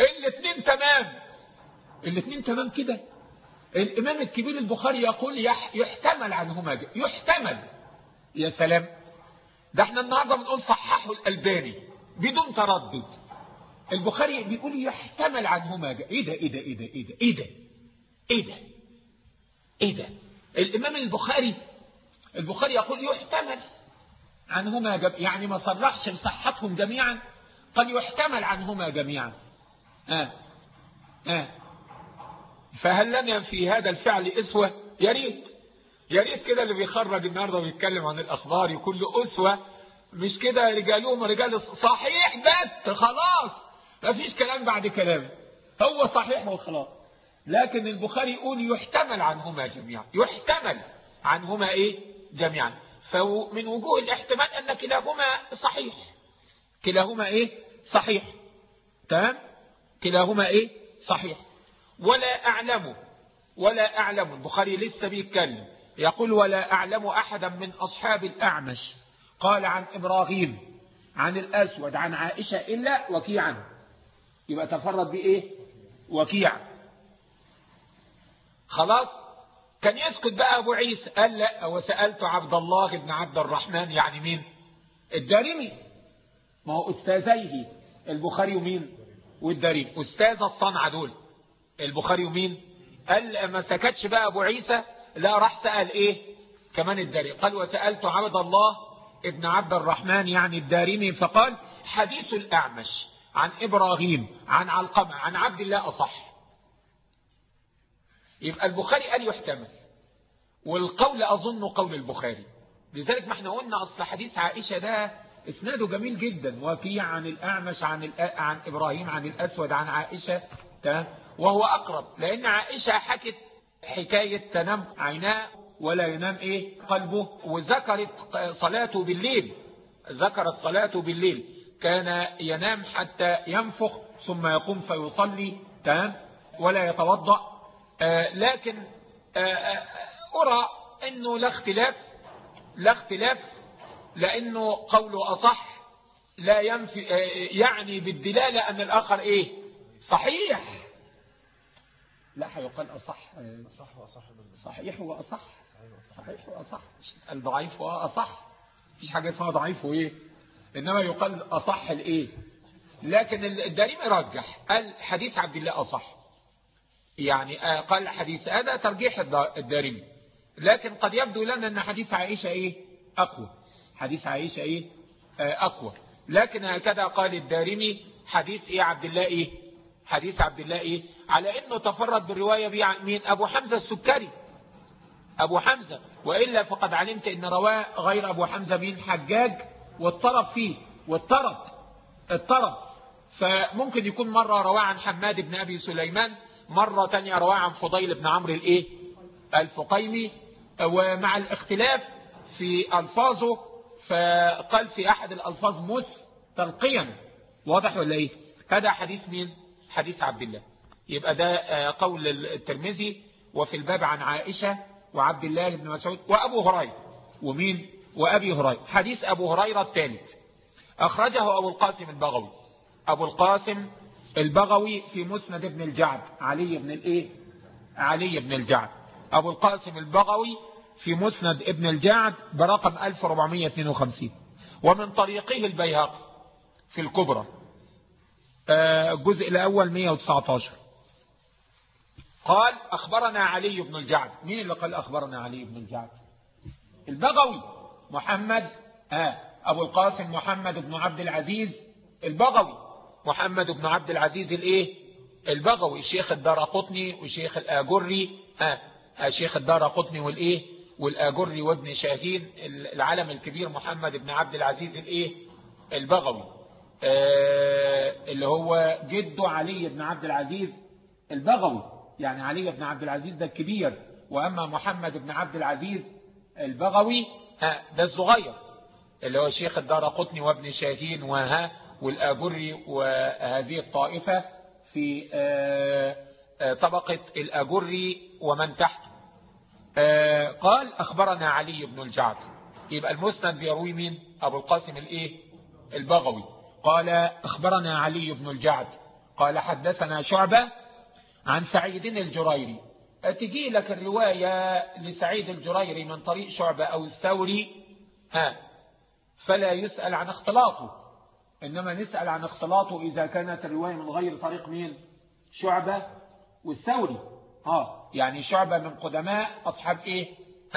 الاثنين تمام كده. الإمام الكبير البخاري يقول يحتمل عنهما يحتمل. يا سلام، ده احنا النهاردة بنقول صححه الألباني بدون تردد. البخاري بيقول يحتمل عنهما ايه ده. الإمام البخاري يقول يحتمل عنهما يعني ما صرحش بصحتهم جميعا، قال يحتمل عنهما جميعا. فهل لنا في هذا الفعل أسوة؟ يا ريت كده اللي بيخرج النهارده ويتكلم عن الأخبار يكون له أسوة، مش كده رجالهم رجال صحيح بس خلاص، ما فيش كلام بعد كلام، هو صحيح وخلاص. لكن البخاري يقول يحتمل عنهما جميعا، يحتمل عنهما ايه جميعا. فمن وجوه الاحتمال ان كلاهما صحيح تمام، كلاهما صحيح. ولا اعلم البخاري لسه بيتكلم، يقول ولا اعلم احدا من اصحاب الاعمش قال عن ابراهيم عن الاسود عن عائشة الا وكيعا. يبقى تفرد بايه؟ وكيع. خلاص، كان يسكت بقى ابو عيسى، قال لا وسألت عبد الله بن عبد الرحمن، يعني مين؟ الدارمي، ما هو استاذيه البخاري ومين؟ والدارمي، استاذ الصنعة دول البخاري ومين؟ قال ما سكتش بقى ابو عيسى، لا راح سأل كمان الدارمي، قال وسألت عبد الله ابن عبد الرحمن يعني الدارمي فقال حديث الأعمش عن إبراهيم عن علقمة عن عبد الله أصح. يبقى البخاري قال يحتمل، والقول أظن قول البخاري. لذلك ما احنا قلنا أصل حديث عائشة ده اسناده جميل جدا، وكيع عن الأعمش عن إبراهيم عن الأسود عن عائشة، وهو أقرب، لأن عائشة حكت حكاية تنام عيناه ولا ينام قلبه، وذكرت صلاته بالليل، ذكرت صلاته بالليل، كان ينام حتى ينفخ ثم يقوم فيصلي ولا يتوضأ. لكن أرى أنه لا اختلاف لأنه قوله أصح لا ينفي يعني بالدلالة أن الآخر إيه صحيح. لا هيقال أصح صحيح وأصح صحيح وأصح، الضعيف وأصح، مفيش حاجة اسمها ضعيف وإيه، إنما يقال أصح الإيه. لكن الدارمي رجح قال حديث عبد الله أصح، يعني قال حديث هذا ترجيح الدارمي، لكن قد يبدو لنا أن حديث عائشة إيه أقوى، حديث عائشة إيه أقوى، لكن هكذا قال الدارمي حديث إيه عبد الله إيه، حديث عبد الله إيه، على أنه تفرد بالرواية مين أبو حمزة السكري، أبو حمزة، وإلا فقد علمت أن رواه غير أبو حمزة مين حجاج واضطرب فيه واضطرب فممكن يكون مرة رواه عن حماد بن أبي سليمان، مرة تانية رواه عن فضيل بن عمرو الإيه الفقيمي، ومع الاختلاف في ألفاظه فقال في أحد الألفاظ مستلقيا، واضح ولا إيه؟ هذا حديث مين؟ حديث عبد الله. يبقى ده قول الترمذي. وفي الباب عن عائشة وعبد الله بن مسعود وأبو هريرة ومين؟ وأبي هريرة. حديث أبو هريرة الثالث أخرجه أبو القاسم البغوي، أبو القاسم البغوي في مسند ابن الجعد علي بن الإيه؟ علي بن الجعد. أبو القاسم البغوي في مسند ابن الجعد برقم 1452، ومن طريقه البيهقي في الكبرى الجزء الأول 119. قال أخبرنا علي بن الجعد. مين اللي قال أخبرنا علي بن الجعد؟ البغوي محمد أبو القاسم محمد بن عبد العزيز البغوي، محمد بن عبد العزيز الإيه البغوي، شيخ الدارقطني وشيخ الآجري، شيخ الدارقطني والإيه والآجري وابن شاهين، العالم الكبير محمد بن عبد العزيز الإيه البغوي، اللي هو جده علي بن عبد العزيز البغوي، يعني علي بن عبد العزيز ده الكبير، وأما محمد بن عبد العزيز البغوي ده الصغير، اللي هو شيخ الدارقطني وابن شاهين والآجري وهذه الطائفة في طبقة الآجري ومن تحت. قال أخبرنا علي بن الجعد. يبقى المسند بيروي مين؟ أبو القاسم الإيه البغوي. قال أخبرنا علي بن الجعد قال حدثنا شعبة عن سعيد الجريري. تجي لك الرواية لسعيد الجريري من طريق شعبة أو الثوري فلا يسأل عن اختلاطه، إنما نسأل عن اختلاطه إذا كانت الرواية من غير طريق مين؟ شعبة والثوري. يعني شعبة من قدماء أصحاب إيه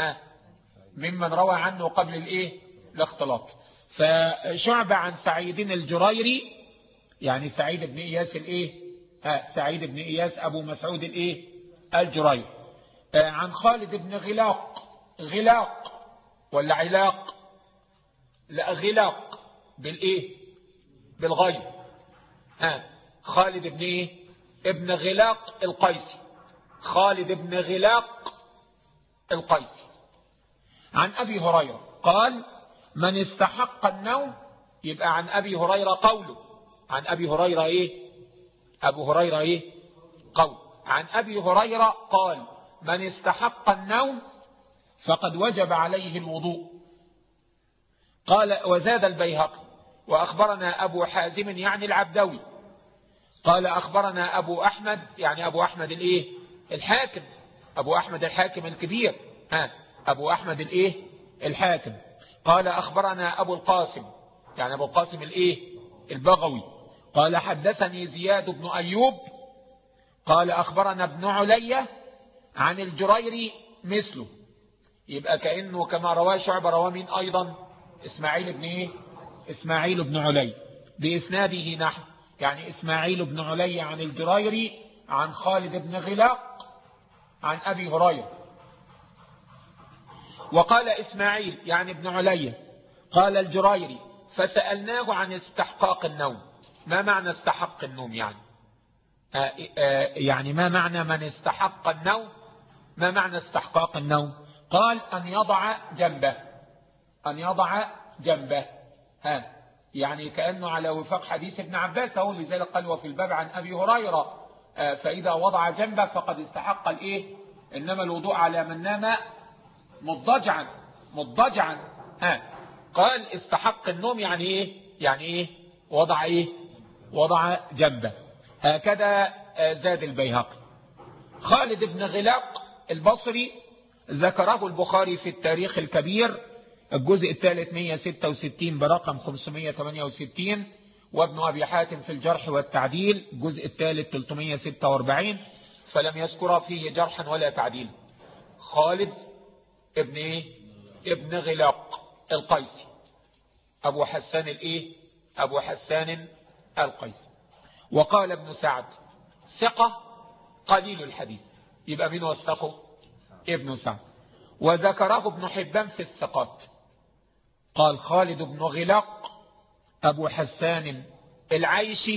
ممن روى عنه قبل الإيه الاختلاط. فشعبة عن سعيد الجريري، يعني سعيد بن إياس الإيه سعيد بن إياس أبو مسعود الإيه الجريري، عن خالد بن غلاق ولا علاق؟ لا غلاق بالإيه بالغيب. خالد بن إيه ابن غلاق القيسي، خالد بن غلاق القيسي. عن أبي هريرة قال من استحق النوم. يبقى عن أبي هريرة قوله، عن أبي هريرة إيه أبو هريرة إيه قول، عن أبي هريرة قال من استحق النوم فقد وجب عليه الوضوء. قال وزاد البيهقي وأخبرنا أبو حازم يعني العبدوي قال أخبرنا أبو أحمد، يعني أبو أحمد الإيه الحاكم، أبو أحمد الحاكم الكبير، أبو أحمد الإيه الحاكم. قال أخبرنا أبو القاسم، يعني أبو القاسم الإيه البغوي قال حدثني زياد بن أيوب قال أخبرنا ابن علية عن الجريري مثله. يبقى كأنه كما رواه شعبة رواه من أيضا إسماعيل بن إيه إسماعيل بن علي بإسناده نحو، يعني إسماعيل بن علي عن الجريري عن خالد بن غلاق عن أبي هريرة. وقال إسماعيل يعني ابن علي قال الجريري فسألناه عن استحقاق النوم. ما معنى استحق النوم؟ يعني ما معنى من استحق النوم؟ ما معنى استحقاق النوم؟ قال أن يضع جنبه، أن يضع جنبه، يعني كأنه على وفاق حديث ابن عباس أهو، لذلك قال وفي الباب عن أبي هريرة فإذا وضع جنبه فقد استحق الإيه؟ إنما الوضوء على من نام مضجعا قال استحق النوم يعني ايه؟ يعني ايه؟ وضع ايه؟ وضع جنبه. هكذا زاد البيهقي. خالد بن غلاق البصري ذكره البخاري في التاريخ الكبير الجزء الثالث 166 برقم 568، وابن أبي حاتم في الجرح والتعديل الجزء الثالث 346، فلم يذكر فيه جرحا ولا تعديل. خالد ابن ايه؟ ابن غلاق القيسي، ابو حسان الايه؟ ابو حسان القيسي. وقال ابن سعد ثقة قليل الحديث. يبقى مين وثقه؟ ابن سعد. وذكره ابن حبان في الثقات، قال خالد بن غلاق ابو حسان العيشي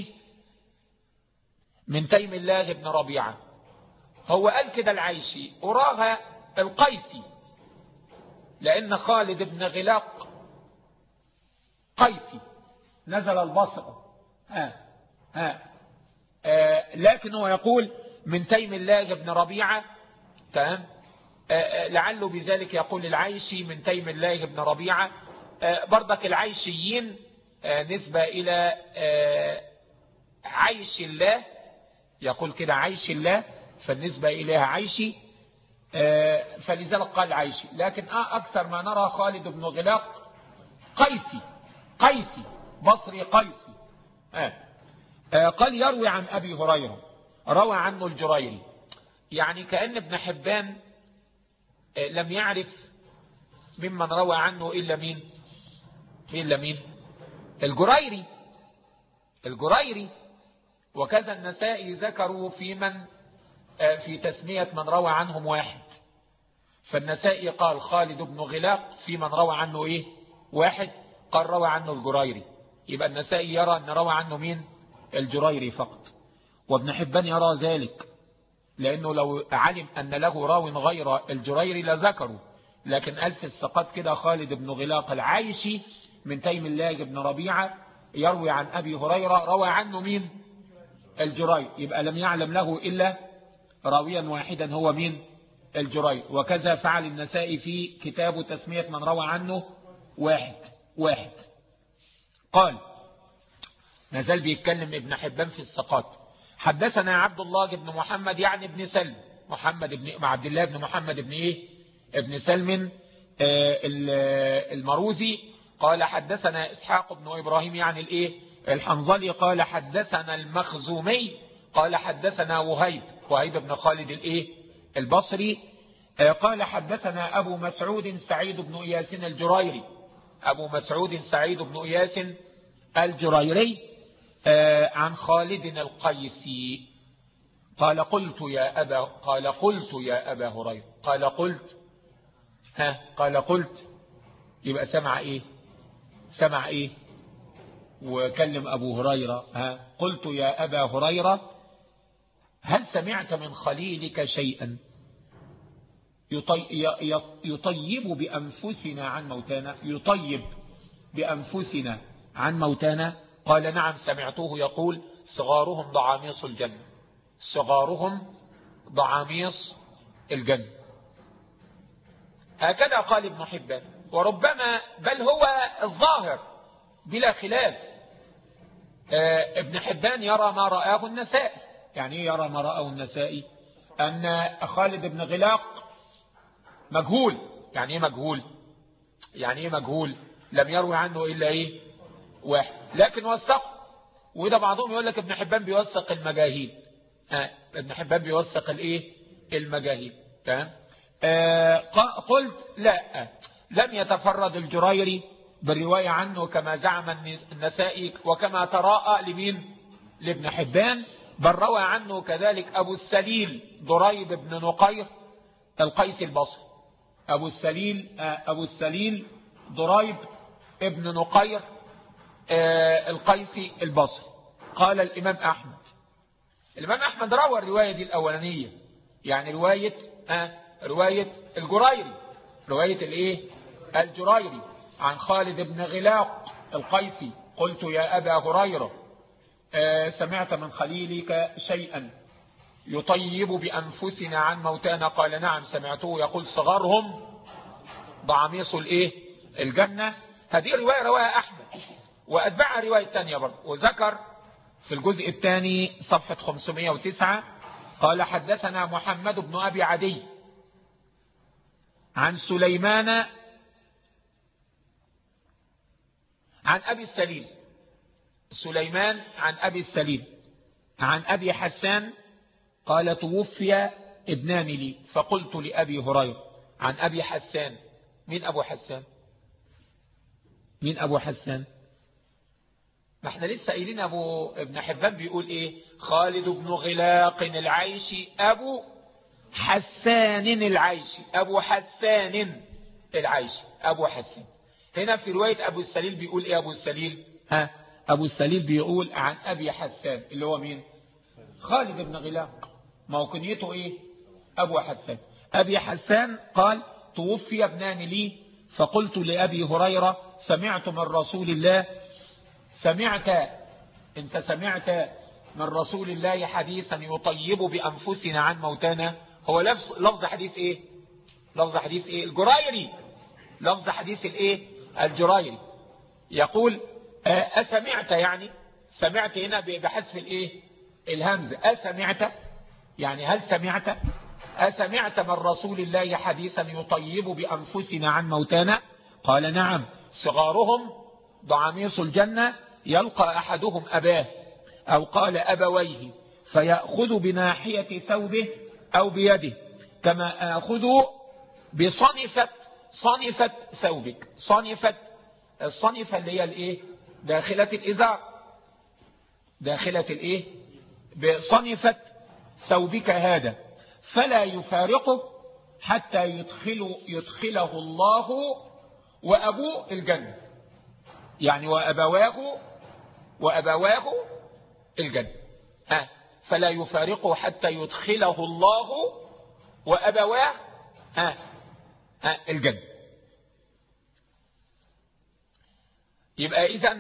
من تيم الله بن ربيعة. هو قال كده العيشي، أراها القيسي، لأن خالد بن غلاق قيسي نزل البصرة. لكن هو يقول من تيم الله بن ربيعة. تمام. لعله بذلك يقول العيشي من تيم الله بن ربيعة. برضك العيشيين نسبة إلى عيش الله، يقول كده عيش الله، فالنسبة إليها عيشي، فلذلك قال عيشي. لكن أكثر ما نرى خالد بن غلاق قيسي بصري قيسي. قال يروي عن أبي هريرة، روى عنه الجريري. يعني كأن ابن حبان لم يعرف ممن روى عنه إلا مين؟ الجريري. وكذا النسائي ذكروا في تسمية من روى عنهم واحد، فالنسائي قال خالد بن غلاق في من روى عنه ايه؟ واحد، قال روى عنه الجريري. يبقى النسائي يرى أن روى عنه مين؟ الجريري فقط. وابن حبان يرى ذلك، لأنه لو علم أن له راو غير الجريري لذكره، لكن قال في الثقات كده خالد بن غلاق العيشي من تيم الله بن ربيعة يروي عن أبي هريرة، روى عنه مين؟ الجريري. يبقى لم يعلم له إلا راويا واحدا هو مين؟ الجريري. وكذا فعل النسائي في كتاب تسمية من روى عنه واحد. قال نزل بيتكلم ابن حبان في الثقات. حدثنا عبد الله بن محمد يعني ابن سلم، محمد بن عبد الله بن محمد بن ايه؟ ابن سلم المروزي. قال حدثنا اسحاق بن ابراهيم يعني الايه؟ الحنظلي. قال حدثنا المخزومي قال حدثنا وهيب بن خالد الايه؟ البصري. قال حدثنا ابو مسعود سعيد بن اياس الجريري، ابو مسعود سعيد بن اياس الجريري عن خالد القيسي. قال قلت يا أبا هريرة. قال قلت يبقى سمع ايه وكلم ابو هريرة. قلت يا ابا هريرة هل سمعت من خليلك شيئا يطيب بأنفسنا عن موتانا؟ قال نعم سمعته يقول صغارهم ضعاميص الجنة. هكذا قال ابن حبان. وربما بل هو الظاهر بلا خلاف. ابن حبان يرى ما رآه النسائي. يعني ايه يرى ما رآه النسائي؟ أن خالد بن غلاق مجهول. يعني ايه مجهول؟ لم يروي عنه إلا ايه؟ واحد، لكن وثق. وده بعضهم يقول لك ابن حبان بيوثق المجاهيل. ابن حبان بيوثق الايه؟ المجاهيل. تمام. قلت لا، لم يتفرد الجريري بالرواية عنه كما زعم النسائي وكما تراءى لمين؟ لابن حبان، بل روى عنه كذلك أبو السليل ضريب بن نقير القيسي البصري. أبو السليل ضريب ابن نقير القيسي البصري. قال الإمام أحمد روى الرواية دي الأولانية، يعني رواية الجريري، رواية الجريري عن خالد بن غلاق القيسي. قلت يا أبا هريرة سمعت من خليلك شيئا يطيب بأنفسنا عن موتانا؟ قال نعم سمعته يقول صغارهم ضعاميص الجنة. هذه الرواية رواها أحمد وأتبعها رواية تانية برضه. وذكر في الجزء الثاني صفحة 509 قال حدثنا محمد بن أبي عدي عن سليمان عن أبي السليل، سليمان عن أبي السليل عن أبي حسان قال توفي ابنان لي فقلت لأبي هريرة عن أبي حسان. مين أبو حسان؟ مين أبو حسان؟ ما احنا لسه قايلين أبو ابن حبان بيقول إيه؟ خالد بن غلاق العيشي أبو حسان العيشي، أبو حسان العيشي، أبو حسان. هنا في رواية أبو السليل بيقول إيه أبو السليل؟ أبو السليل بيقول عن أبي حسان اللي هو مين؟ خالد بن غلاق. موكنيته إيه؟ أبو حسان. أبي حسان قال توفي ابنان لي فقلت لأبي هريرة سمعت من رسول الله، انت سمعت من رسول الله حديثا يطيب بأنفسنا عن موتانا. هو لفظ حديث ايه؟ لفظ حديث ايه؟ الجريري. لفظ حديث الايه؟ الجريري. يقول أسمعت، يعني سمعت هنا بحذف الايه؟ الهمزة. أسمعت يعني هل سمعت؟ أسمعت من رسول الله حديثا يطيب بأنفسنا عن موتانا؟ قال نعم. صغارهم ضعاميص الجنة يلقى أحدهم أباه أو قال أبويه فيأخذ بناحية ثوبه أو بيده كما آخذ بصنفة ثوبك. الصنفة اللي هي الايه؟ داخلة الإزار، داخلة الايه؟ بصنفة ثوبك هذا فلا يفارقه حتى يدخله الله وأبوه الجنة، يعني وأبواه الجنة. فلا يفارقه حتى يدخله الله وأبواه الجنة. يبقى إذن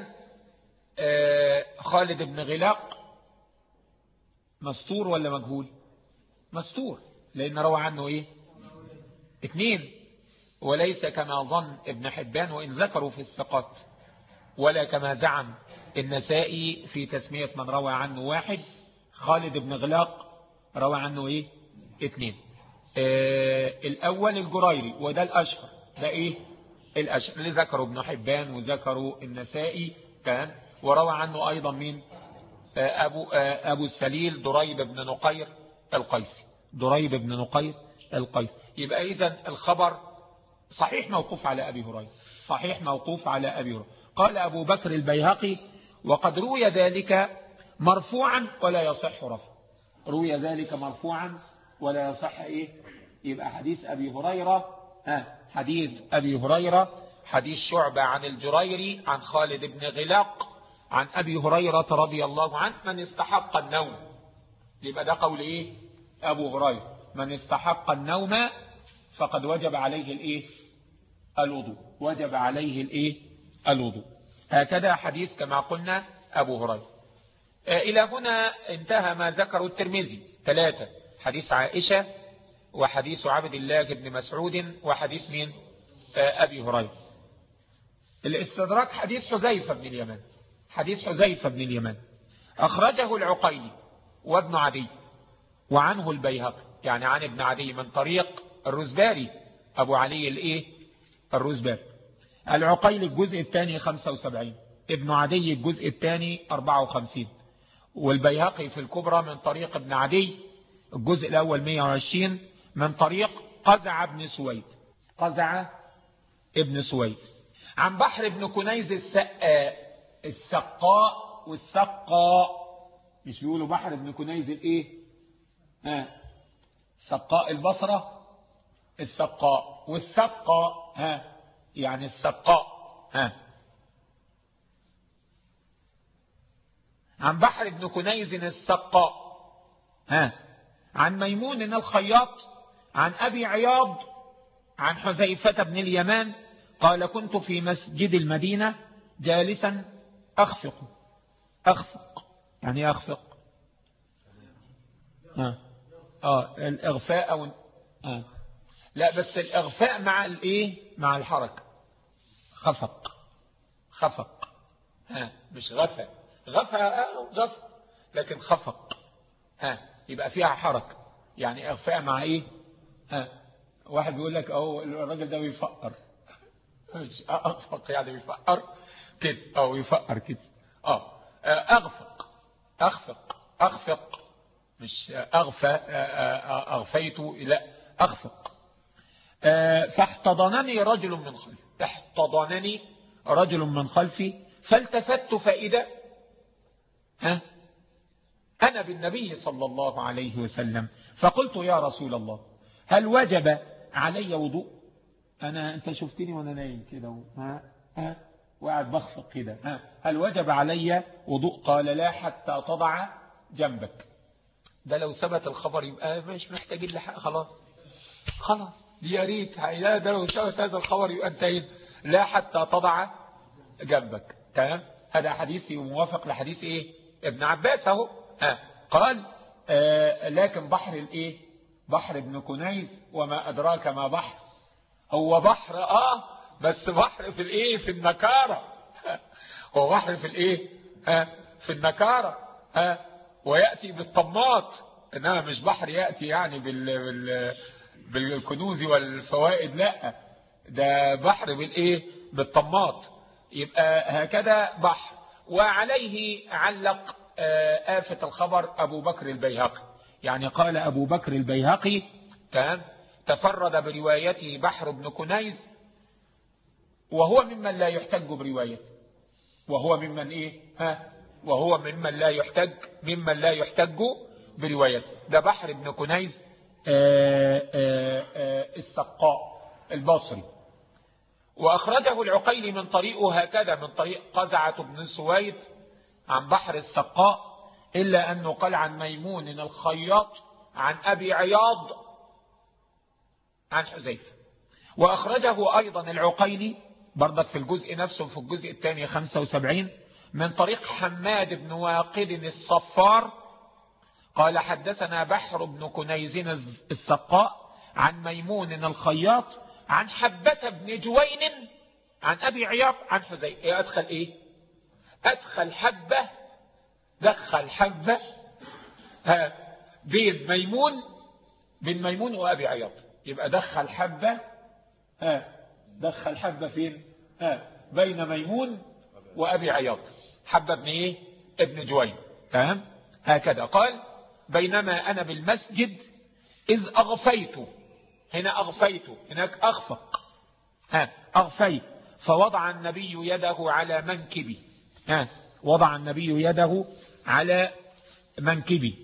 خالد بن غلاق مستور ولا مجهول؟ مستور، لأن روى عنه إيه؟ 2، وليس كما ظن ابن حبان وإن ذكروا في الثقات، ولا كما زعم النسائي في تسمية من روى عنه 1. خالد بن غلاق روى عنه إيه؟ 2. الأول الجريري وده الأشهر، ده إيه؟ الأشهر اللي ذكروا ابن حبان وذكروا النسائي كان، وروى عنه أيضا من أبو السليل دريب بن نقير القيسي، دريب بن نقير القيسي. يبقى إذن الخبر صحيح موقوف على أبي هريرة، صحيح موقوف على أبي هريرة. قال أبو بكر البيهقي وقد روي ذلك مرفوعا ولا يصح رفع. روي ذلك مرفوعا ولا يصح إيه؟ يبقى حديث أبي هريرة حديث أبي هريرة حديث شعبة عن الجريري عن خالد بن غلاق عن أبي هريرة رضي الله عنه من استحق النوم. يبقى ده قول إيه؟ أبو هريرة من استحق النوم فقد وجب عليه الإيه؟ الوضوء، وجب عليه الإيه؟ الوضوء. هكذا حديث كما قلنا أبو هريرة. إلى هنا انتهى ما ذكره الترمذي 3: حديث عائشة وحديث عبد الله بن مسعود وحديث مين؟ أبي هريرة. الاستدراك حديث حذيفة بن اليمان، حديث حذيفة بن اليمان أخرجه العقيلي وابن عدي وعنه البيهقي، يعني عن ابن عدي من طريق الرزباري أبو علي الإيه؟ الرزباري. العقيلي الجزء الثاني 75، ابن عدي الجزء الثاني 54، والبيهقي في الكبرى من طريق ابن عدي الجزء الأول 120 من طريق قزع بن سويد، قزع ابن سويد عن بحر بن كنيز السقاء والسقاء، مش بيقولوا بحر بن كنيز الايه؟ سقاء البصرة السقاء، والسقاء يعني السقاء عن بحر بن كنيز السقاء عن ميمون الخياط عن أبي عياض عن حذيفة بن اليمان قال كنت في مسجد المدينة جالسا أخفق يعني أخفق الإغفاء أو لا، بس الإغفاء مع الإيه؟ مع الحركة، خفق خفق. مش غفى. غفى لكن خفق. يبقى فيها حركة. يعني اغفاء مع ايه؟ واحد بيقول لك اهو الراجل ده بيفقر. مش اغفق يعني بيفقر كده او يفقر كده. اخفق مش اغفيت، لا اخفق. فاحتضنني رجل من خلفي. احتضنني رجل من خلفي فالتفت فإذا أنا بالنبي صلى الله عليه وسلم. فقلت يا رسول الله هل وجب علي وضوء؟ أنت شفتني وأنا نايم كده وقاعد بخفق كده. هل وجب علي وضوء؟ قال لا حتى تضع جنبك. ده لو ثبت الخبر يبقى مش محتاجين لحق. خلاص يا ريت. ده لو ثبت هذا الخبر يبقى انتهينا. لا حتى تضع جنبك. تمام. هذا حديثي وموافق لحديث ايه ابن عباس اهو. قال لكن بحر الايه؟ بحر ابن كنيز وما ادراك ما بحر. هو بحر بس بحر في الايه؟ في النكارة. هو بحر في الايه؟ في النكارة. ويأتي بالطماط. انما مش بحر يأتي يعني بالكنوز والفوائد، لا ده بحر بالايه؟ بالطماط. يبقى هكذا بحر. وعليه علق آفة الخبر أبو بكر البيهقي. يعني قال أبو بكر البيهقي تفرد بروايته بحر بن كنيز وهو ممن لا يحتج بروايته. وهو ممن ايه؟ وهو ممن لا يحتج بروايته. ده بحر بن كنيز السقاء البصري. وأخرجه العقيلي من طريقه هكذا، من طريق قزعة بن سويد عن بحر السقاء، إلا أنه قال عن ميمون الخياط عن أبي عياض عن حذيفة. وأخرجه أيضا العقيلي برضك في الجزء نفسه، في الجزء الثاني 75 من طريق حماد بن واقد الصفار قال حدثنا بحر بن كنيز السقاء عن ميمون الخياط عن حبة بن جوين عن أبي عياض عن حذيفة. أدخل إيه؟ أدخل حبة، دخل حبة بين ميمون وأبي عياض. يبقى دخل حبة دخل حبة فين؟ بين ميمون وأبي عياض. حبة ابن ايه؟ ابن جوين. تمام. هكذا قال بينما أنا بالمسجد إذ أغفيت. هنا أغفيت، هناك أغفق. أغفيت فوضع النبي يده على منكبي. وضع النبي يده على منكبي.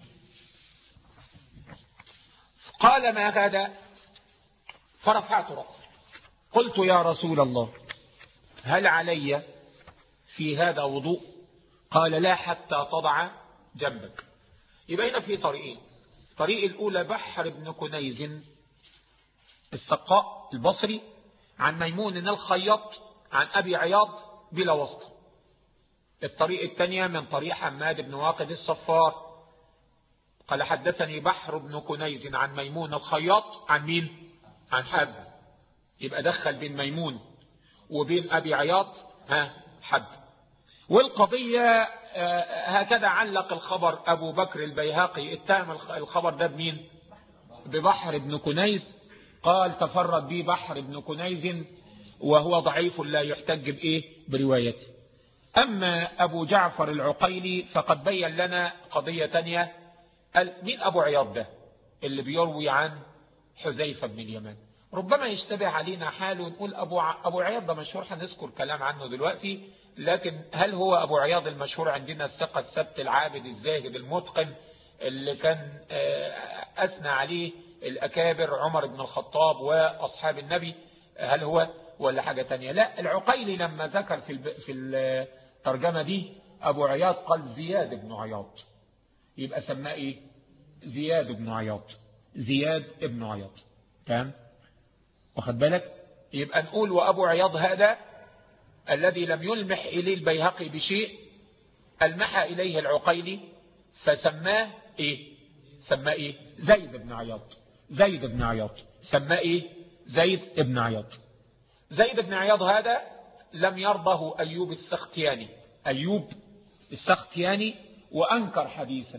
قال ما هذا؟ فرفعت رأسي قلت يا رسول الله هل علي في هذا وضوء؟ قال لا حتى تضع جنبك. يبقى هنا في طريقين. الطريق الأولى بحر بن كنيز السقاء البصري عن ميمون الخياط عن أبي عياض بلا واسطة. الطريق الثانية من طريق حماد بن واقد الصفار قال حدثني بحر بن كنيز عن ميمون الخياط عن مين؟ عن حب. يبقى دخل بين ميمون وبين أبي عياض حب. والقضية هكذا علق الخبر أبو بكر البيهقي. اتهم الخبر ده بمين؟ ببحر بن كنيز. قال تفرد به بحر بن كنيز وهو ضعيف لا يحتج بإيه؟ بروايته. أما أبو جعفر العقيلي فقد بين لنا قضية تانية. مين أبو عياض ده اللي بيروي عن حذيفة بن اليمان؟ ربما يشتبه علينا حال ونقول أبو عياض ده مشهور، هنذكر كلام عنه دلوقتي، لكن هل هو أبو عياض المشهور عندنا الثقة السبت العابد الزاهد المتقن اللي كان أثنى عليه الأكابر عمر بن الخطاب وأصحاب النبي؟ هل هو ولا حاجة تانية؟ لا، العقيلي لما ذكر في الترجمة دي أبو عياض قال زياد بن عياض. يبقى سماه إيه؟ زياد بن عياض. زياد بن عياض. تمام؟ واخد بالك؟ يبقى نقول وأبو عياض هذا الذي لم يلمح إليه البيهقي بشيء ألمح إليه العقيلي فسماه إيه؟ سماه إيه؟ زيد بن عياض. زيد بن عياض. سماه إيه؟ زيد بن عياض. زيد بن عياض هذا لم يرضه أيوب السختياني، أيوب السختياني، وأنكر حديثا،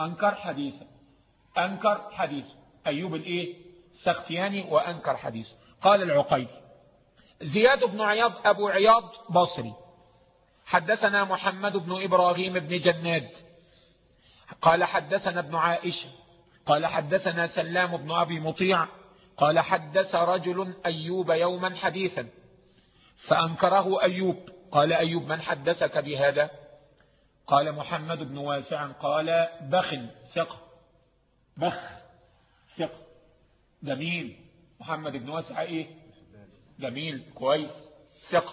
أنكر حديثا أيوب السختياني وأنكر حديثا. قال العقيلي: زياد بن عياض أبو عياض بصري، حدثنا محمد بن إبراهيم بن جناد قال حدثنا ابن عائشة قال حدثنا سلام بن أبي مطيع قال حدث رجل أيوب يوما حديثا فأنكره أيوب. قال أيوب: من حدثك بهذا؟ قال محمد بن واسع قال: بخ ثقة. بخ ثقة. جميل. محمد بن واسع جميل كويس ثقة.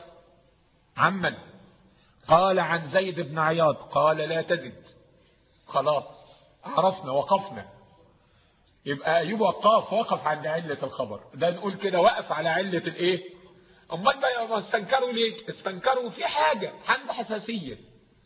عمن؟ قال: عن زيد بن عياض. قال: لا تزد. خلاص عرفنا، وقفنا. يبقى أيوب وقف عند علة الخبر ده، نقول كده وقف على علة امال بقى استنكروا ليه؟ استنكروا في حاجة عند حساسية.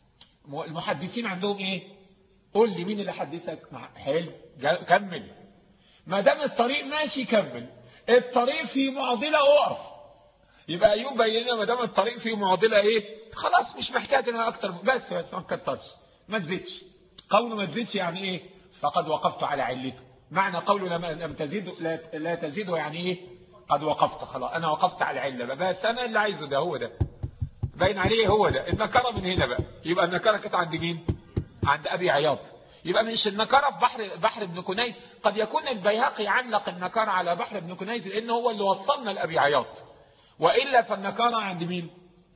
المحدثين عندهم قول لي مين اللي حدثك؟ حلو، كمل. ما دام الطريق ماشي كمل، الطريق في معضلة اقف. يبقى أيوب بينا ما دام الطريق في معضلة خلاص مش محتاج انا اكتر، بس ما تكترش، ما تزيدش. قوله ما تزيدش يعني فقد وقفت على علته. معنى قوله لم تزيد لا تزيد يعني قد وقفت، خلاص انا وقفت على العله، بس انا اللي عايزه ده هو ده، باين عليه هو ده. النكره من هنا بقى، يبقى النكره كانت عند مين؟ عند ابي عياض. يبقى مش النكره في بحر ابن كنيز. قد يكون البيهقي علق النكره على بحر ابن كنيز لانه هو اللي وصلنا لابي عياض، والا فالنكره عند مين؟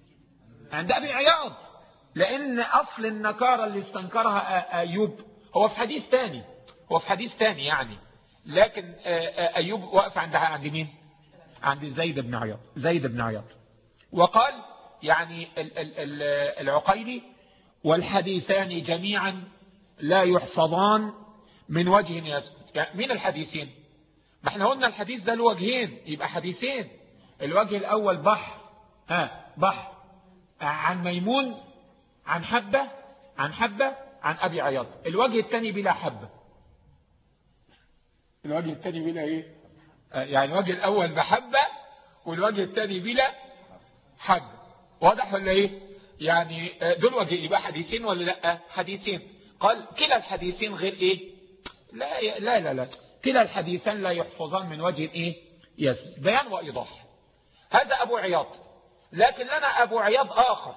عند ابي عياض، لان اصل النكره اللي استنكرها ايوب هو في حديث ثاني يعني. لكن ايوب وقف عند مين؟ عند زيد بن عياض. وقال يعني العقيلي: والحديثان جميعا لا يحفظان من وجه يثبت. يعني مين الحديثين؟ ما احنا قلنا الحديث ده له وجهين، يبقى حديثين. الوجه الاول بحر عن ميمون عن حبة عن ابي عياض. الوجه الثاني بلا حبة. الوجه الثاني بلا يعني الوجه الاول بحبة والوجه الثاني بلا حبة. واضح ولا يعني دول وجه، يبقى حديثين ولا لا؟ حديثين. قال: كلا الحديثين غير لا كلا الحديثان لا يحفظان من وجه يس. بيان وايضاح. هذا ابو عياض. لكن لنا ابو عياض اخر.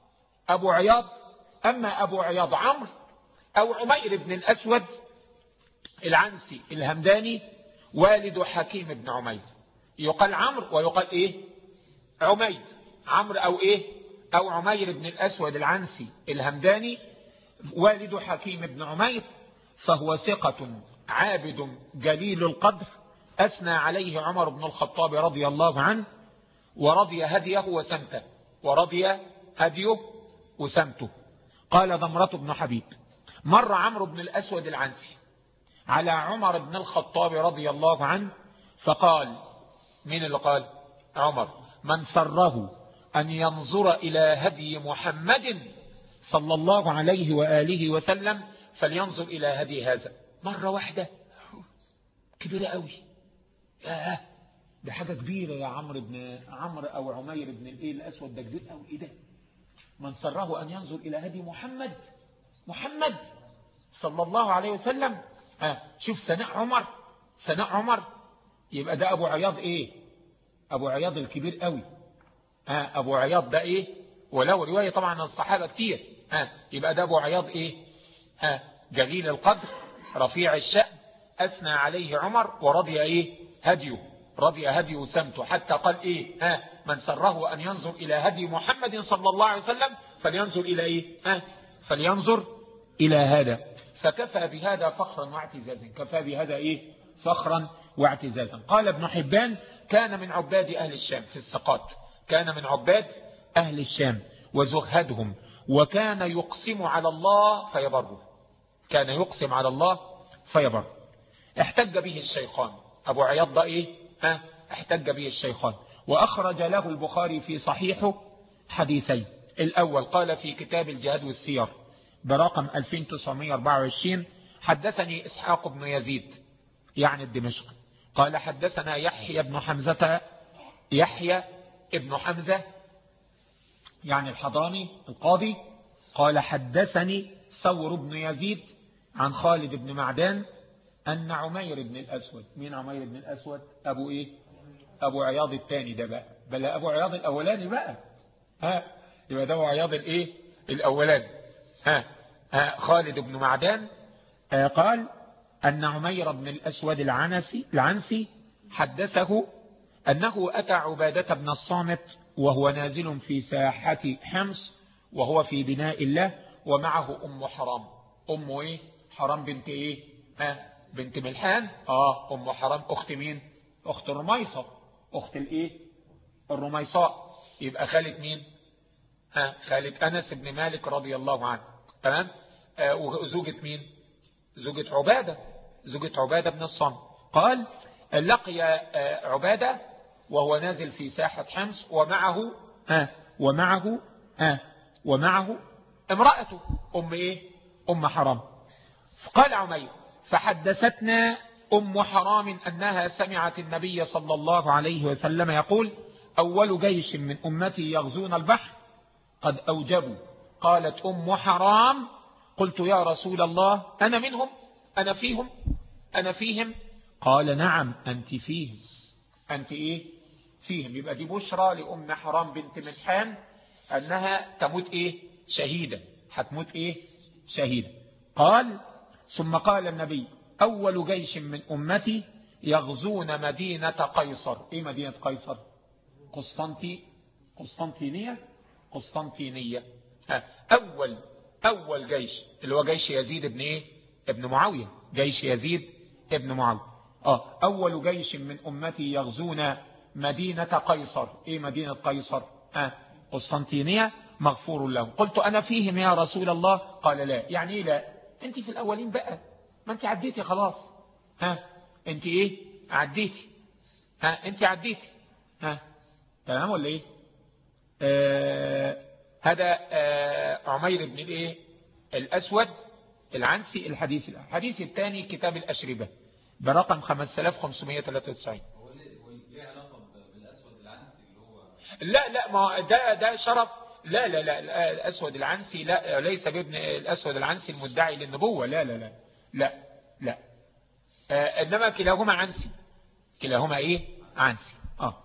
اما ابو عياض عمرو او عمير بن الاسود العنسي الهمداني، والد حكيم بن عمير. يقال عمرو ويقال عمير. عمرو او عمير بن الاسود العنسي الهمداني، والد حكيم بن عمير، فهو ثقة عابد جليل القدر، أثنى عليه عمر بن الخطاب رضي الله عنه، ورضي هديه وسمته. قال ضمرة بن حبيب: مر عمرو بن الأسود العنسي على عمر بن الخطاب رضي الله عنه فقال: مين اللي قال؟ عمر: من سره أن ينظر إلى هدي محمد صلى الله عليه وآله وسلم فلينظر إلى هدي هذا. مرة واحدة كبيرة قوي. ده حاجة كبيرة يا عمرو أو عمير بن الأسود، ده كبير قوي. ده من سره أن ينظر إلى هدي محمد صلى الله عليه وسلم. شوف ثناء عمر. يبقى ده أبو عياض أبو عياض الكبير قوي. أبو عياض ده ولو رواية طبعا عن الصحابة كتير. يبقى ده أبو عياض جليل القدر رفيع الشأن، أثنى عليه عمر ورضي هديه وسمته. حتى قال من سره أن ينظر إلى هدي محمد صلى الله عليه وسلم فلينظر إلى فلينظر إلى هذا. فكفى بهذا فخرا واعتزازا. كفى بهذا فخرا واعتزازا. قال ابن حبان: كان من عباد أهل الشام في الثقات، كان من عباد أهل الشام وزهدهم، وكان يقسم على الله فيبره. كان يقسم على الله فيبره. احتج به الشيخان. أبو عياض ده احتج به الشيخان. وأخرج له البخاري في صحيحه حديثين. الأول قال في كتاب الجهاد والسير برقم 2924: حدثني إسحاق بن يزيد يعني الدمشق قال حدثنا يحيى بن حمزة يعني الحضرمي القاضي قال حدثني ثور بن يزيد عن خالد بن معدان أن عمير بن الأسود. مين عمير بن الأسود؟ أبو إيه؟ أبو عياض الثاني ده بقى، بل أبو عياض الأولاني بقى. يبقى ده أبو عياض الإيه؟ الأولاني. خالد بن معدان قال أن عمير بن الأسود العنسي حدثه أنه أتى عبادة بن الصامت وهو نازل في ساحة حمص وهو في بناء الله ومعه أم حرام. أم إيه؟ حرام بنت إيه؟ بنت ملحان. أم حرام أخت مين؟ أخت الرميصة، أخت الإيه؟ الرميصاء. يبقى خالد مين؟ خالد أنس بن مالك رضي الله عنه. تمام. وزوجة مين؟ زوجة عبادة، زوجة عبادة بن الصامت. قال لقي عبادة وهو نازل في ساحة حمص ومعه امرأته أم إيه؟ أم حرام. فقال عمير فحدثتنا أم حرام أنها سمعت النبي صلى الله عليه وسلم يقول أول جيش من أمتي يغزون البحر قد أوجبوا. قالت أم حرام قلت يا رسول الله أنا منهم؟ أنا فيهم؟ قال نعم أنت فيهم. أنت إيه؟ فيهم. يبقى دي بشرى لأم حرام بنت ملحان أنها تموت إيه؟ شهيدة. هتموت إيه؟ شهيدة. قال ثم قال النبي أول جيش من أمتي يغزون مدينة قيصر. إيه مدينة قيصر؟ قسطنطينية. أول جيش اللي هو جيش يزيد ابن إيه؟ ابن معاوية. جيش يزيد ابن معاوية. أول جيش من أمتي يغزون مدينة قيصر. إيه مدينة قيصر؟ قسطنطينية مغفور لهم. قلت أنا فيهم يا رسول الله؟ قال لا. يعني إيه لا؟ أنت في الأولين بقى، ما أنت عديتي خلاص. أنت إيه؟ عديتي. أنت عديتي. تمام ولا إيه؟ هذا عمير بن الإيه؟ الأسود العنسي. الحديث الثاني كتاب الأشربة برقم 5593. هو ليه علاقة بالأسود العنسي اللي هو؟ لا ما ده شرف. لا الأسود العنسي لا، ليس بابن الأسود العنسي المدعي للنبوة. لا إنما كلاهما عنسي. كلاهما إيه؟ عنسي.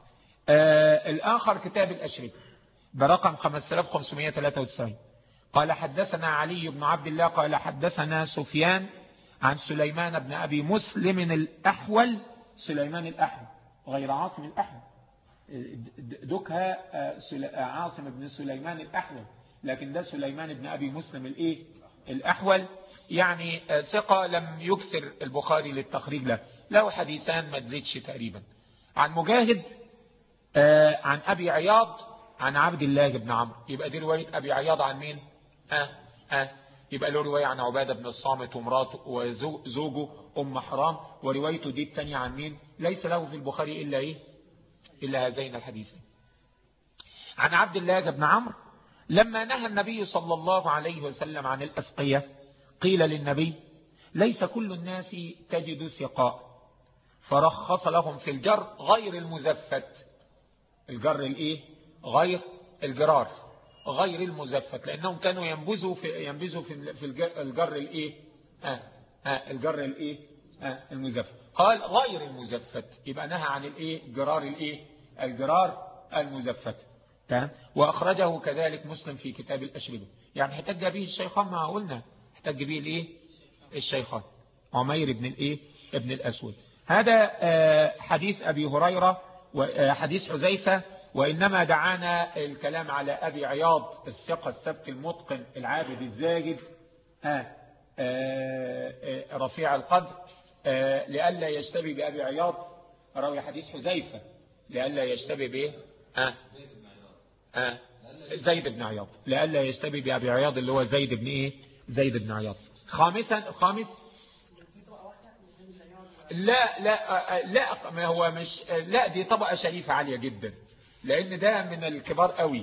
الآخر كتاب الأشربة برقم 5593. قال حدثنا علي بن عبد الله قال حدثنا سفيان عن سليمان بن أبي مسلم الأحول. سليمان الأحول غير عاصم الأحول. دكها عاصم بن سليمان الأحول، لكن ده سليمان بن أبي مسلم الإيه؟ الأحول. يعني ثقة لم يكسر البخاري للتخريج له حديثان ما تزيدش تقريبا. عن مجاهد عن أبي عياض عن عبد الله بن عمرو. يبقى دي رواية أبي عياض عن مين؟ يبقى له رواية عن عبادة بن الصامت ومراته وزوجه أم حرام، وروايته دي التانية عن مين؟ ليس له في البخاري إلا إيه؟ إلا هذين الحديثين. عن عبد الله بن عمرو لما نهى النبي صلى الله عليه وسلم عن الأسقية قيل للنبي ليس كل الناس تجد سقاء فرخص لهم في الجر غير المزفت. الجر الإيه؟ غير الجرار، غير المزفت، لأنهم كانوا ينبذوا في الجر الإيه؟ الجر الإيه؟ المزفت. قال غير المزفت، يبقى نهى عن الإيه؟ جرار الإيه؟ الجرار المزفت. تمام. وأخرجه كذلك مسلم في كتاب الأشربة. يعني احتج به الشيخان، ما قلنا احتج به الإيه؟ الشيخان عمير بن الإيه؟ ابن الأسود. هذا حديث أبي هريرة وحديث حذيفة. وإنما دعانا الكلام على أبي عياض الثقة الثبت المتقن العابد الزاجد رفيع القدر لئلا يشتبه بأبي عياض راوي حديث حذيفة، لئلا يشتبه به زيد بن عياض، لئلا يشتبه بأبي عياض اللي هو زيد بن إيه؟ زيد بن عياض. خامس لا ما هو مش، لا دي طبقة شريفة عالية جدا، لأن ده من الكبار قوي.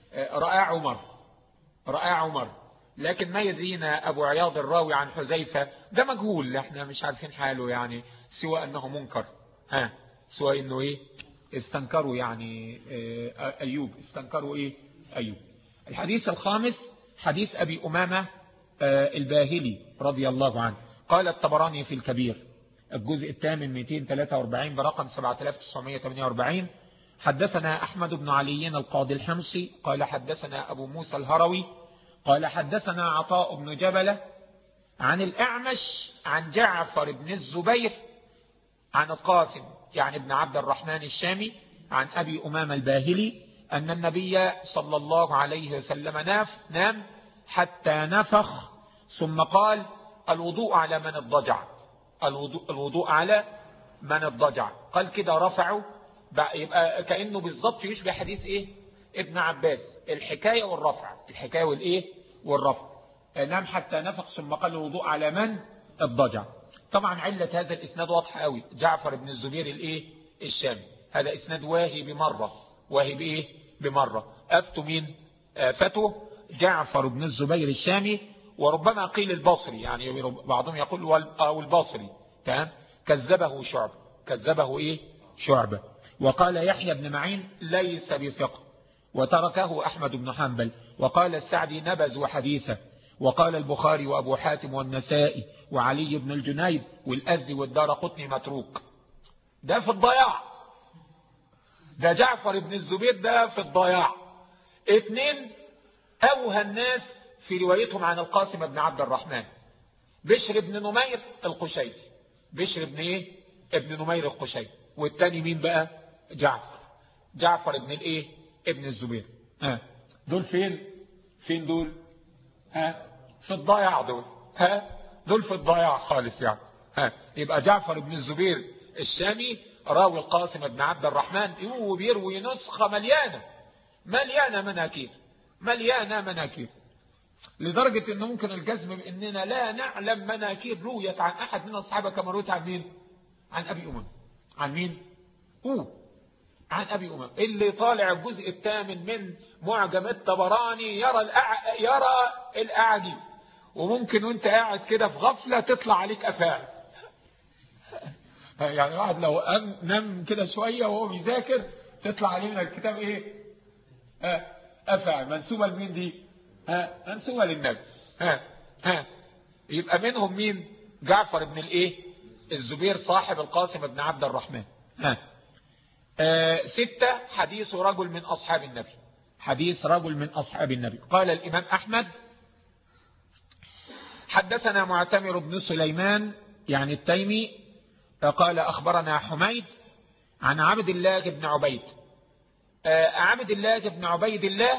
رأى عمر، لكن ما يدرينا أبو عياض الراوي عن حذيفة ده مجهول، احنا مش عارفين حاله، يعني سوى أنه منكر، سوى أنه إيه؟ استنكروا يعني أيوب، استنكروا إيه؟ أيوب. الحديث الخامس حديث أبي أمامة الباهلي رضي الله عنه. قال الطبراني في الكبير الجزء الثامن 243 برقم 7948: حدثنا أحمد بن علي القاضي الحمصي قال حدثنا أبو موسى الهروي قال حدثنا عطاء بن جبلة عن الأعمش عن جعفر بن الزبير عن القاسم يعني ابن عبد الرحمن الشامي عن أبي أمامة الباهلي أن النبي صلى الله عليه وسلم نام حتى نفخ ثم قال: الوضوء على من الضجع، الوضوء على من الضجع. قال كده رفعه، يبقى كأنه بالضبط يشبه حديث ايه ابن عباس، الحكاية والرفع، الحكاية والايه والرفع. نام حتى نفخ ثم قال: الوضوء على من الضجع. طبعا علة هذا الاسناد واضحة قوي، جعفر بن الزبير الايه الشامي، هذا اسناد واهي بمرة، واهي بايه بمرة. افتوا مين؟ فتوا جعفر بن الزبير الشامي، وربما قيل البصري، يعني بعضهم يقول او البصري، تمام. كذبه شعبة، كذبه ايه شعبة. وقال يحيى بن معين ليس بثقة، وتركه أحمد بن حنبل. وقال السعدي نبذوا حديثه. وقال البخاري وأبو حاتم والنسائي وعلي بن الجنيد والأزدي والدارقطني متروك. ده في الضياع، ده جعفر بن الزبير ده في الضياع. اثنين أوهى الناس في روايتهم عن القاسم بن عبد الرحمن: بشر بن نمير القشيري، بشر بن ايه ابن نمير القشيري. والتاني مين بقى؟ جعفر ابن الايه ابن الزبير. دول فين دول؟ في الضياع دول. دول في الضياع خالص يعني. يبقى جعفر ابن الزبير الشامي راوي القاسم بن عبد الرحمن، بيروي نسخة مليانة مناكير، لدرجة انه ممكن الجزم باننا لا نعلم مناكير رويت عن احد من الصحابة كما رويت عن مين؟ عن ابي امام. عن مين؟ عن ابي امام، اللي طالع الجزء الثامن من معجم الطبراني يرى الاعاجيب، وممكن وانت قاعد كده في غفلة تطلع عليك افاعي. يعني واحد لو نام كده شوية وهو بيذاكر تطلع عليه من الكتاب ايه؟ افاعي. منسوبة لمين دي؟ منسوبة للنبي. يبقى منهم مين؟ جعفر بن الايه الزبير صاحب القاسم بن عبد الرحمن. 6 حديث رجل من أصحاب النبي، حديث رجل من أصحاب النبي. قال الإمام أحمد: حدثنا معتمر بن سليمان يعني التيمي قال أخبرنا حميد عن عبد الله بن عبيد. عبد الله بن عبيد الله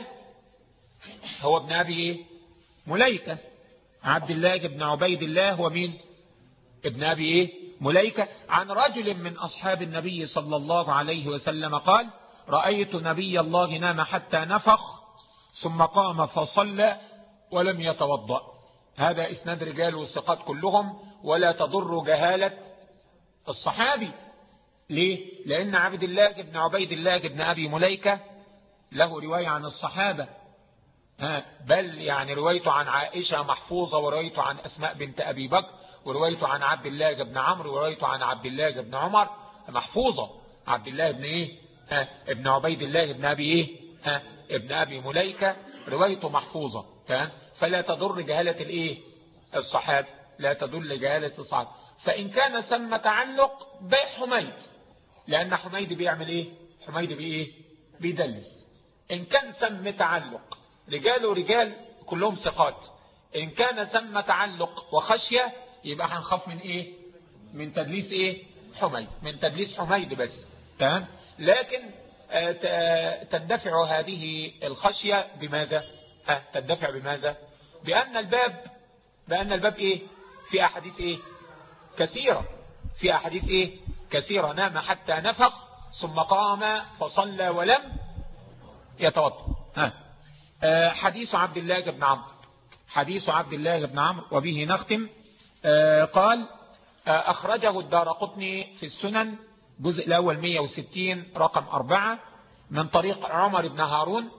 هو ابن أبي مليكة. عبد الله بن عبيد الله هو مين؟ ابن أبي مليكة. عن رجل من أصحاب النبي صلى الله عليه وسلم قال: رأيت نبي الله نام حتى نفخ ثم قام فصلى ولم يتوضأ. هذا إسناد رجال والثقات كلهم، ولا تضر جهالة الصحابي. ليه؟ لأن عبد الله بن عبيد الله بن أبي مليكة له رواية عن الصحابة، بل يعني روايته عن عائشة محفوظة، وروايته عن أسماء بنت أبي بكر، وروايته عن عبد الله بن عمرو، وروايته عن عبد الله بن عمر محفوظة. عبد الله بن ابن عبيد الله بن أبي ابن أبي مليكة روايته محفوظة. فلا تضر جهالة الصحابة، لا تدل جهالة الصحابة. فإن كان ثم تعلق بحميد، لأن حميد بيعمل حميد بيدلس. إن كان ثم تعلق رجال كلهم ثقات، إن كان ثم تعلق وخشية يبقى هنخاف من من تدليس حميد، من تدليس حميد بس. تمام. لكن تندفع هذه الخشية بماذا؟ تندفع بماذا؟ بأن الباب في أحاديث كثيرة، في أحاديث كثيرة. نام حتى نفخ ثم قام فصلى ولم يتوضأ. حديث عبد الله بن عمرو، حديث عبد الله بن عمرو وبه نختم. قال: أخرجه الدارقطني في السنن جزء الأول 160 رقم 4 من طريق عمر بن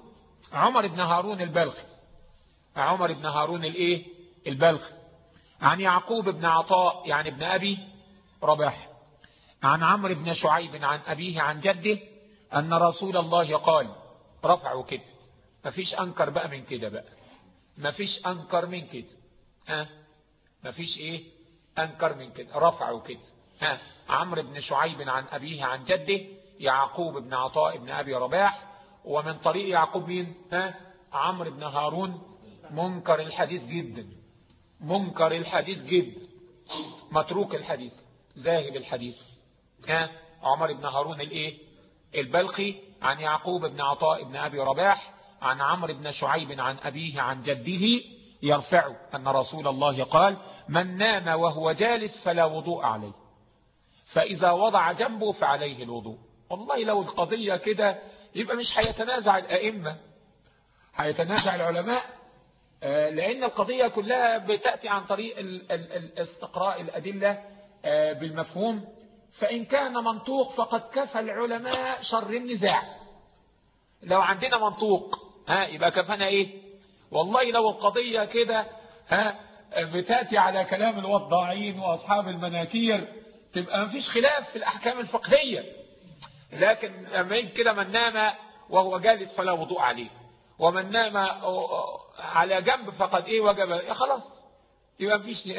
هارون البلخي، عمر بن هارون البلخي، عن يعقوب بن عطاء يعني ابن أبي رباح، عن عمرو بن شعيب عن أبيه عن جده أن رسول الله قال، رفعوا كده، مفيش أنكر بقى من كده بقى، مفيش أنكر من كده. مفيش إيه أنكر من كده، رفعوا كده. عمرو بن شعيب عن أبيه عن جده يعقوب بن عطاء بن أبي رباح، ومن طريق يعقوب مين؟ عمرو بن هارون، منكر الحديث جدا، منكر الحديث جدا، متروك الحديث، ذاهب الحديث. عمر بن هارون الايه البلخي عن يعقوب بن عطاء بن أبي رباح عن عمرو بن شعيب عن أبيه عن جده يرفع أن رسول الله قال: من نام وهو جالس فلا وضوء عليه، فإذا وضع جنبه فعليه الوضوء. والله لو القضية كده يبقى مش هيتنازع الأئمة، هيتنازع العلماء، لأن القضية كلها بتأتي عن طريق استقراء الأدلة بالمفهوم. فإن كان منطوق فقد كفى العلماء شر النزاع. لو عندنا منطوق يبقى كفانا إيه؟ والله لو القضية كده بتأتي على كلام الوضاعين وأصحاب المناكير تبقى مفيش خلاف في الأحكام الفقهية. لكن لما كده من نام وهو جالس فلا وضوء عليه، ومن نام على جنب فقد ايه وجب، خلاص يبقى مفيش.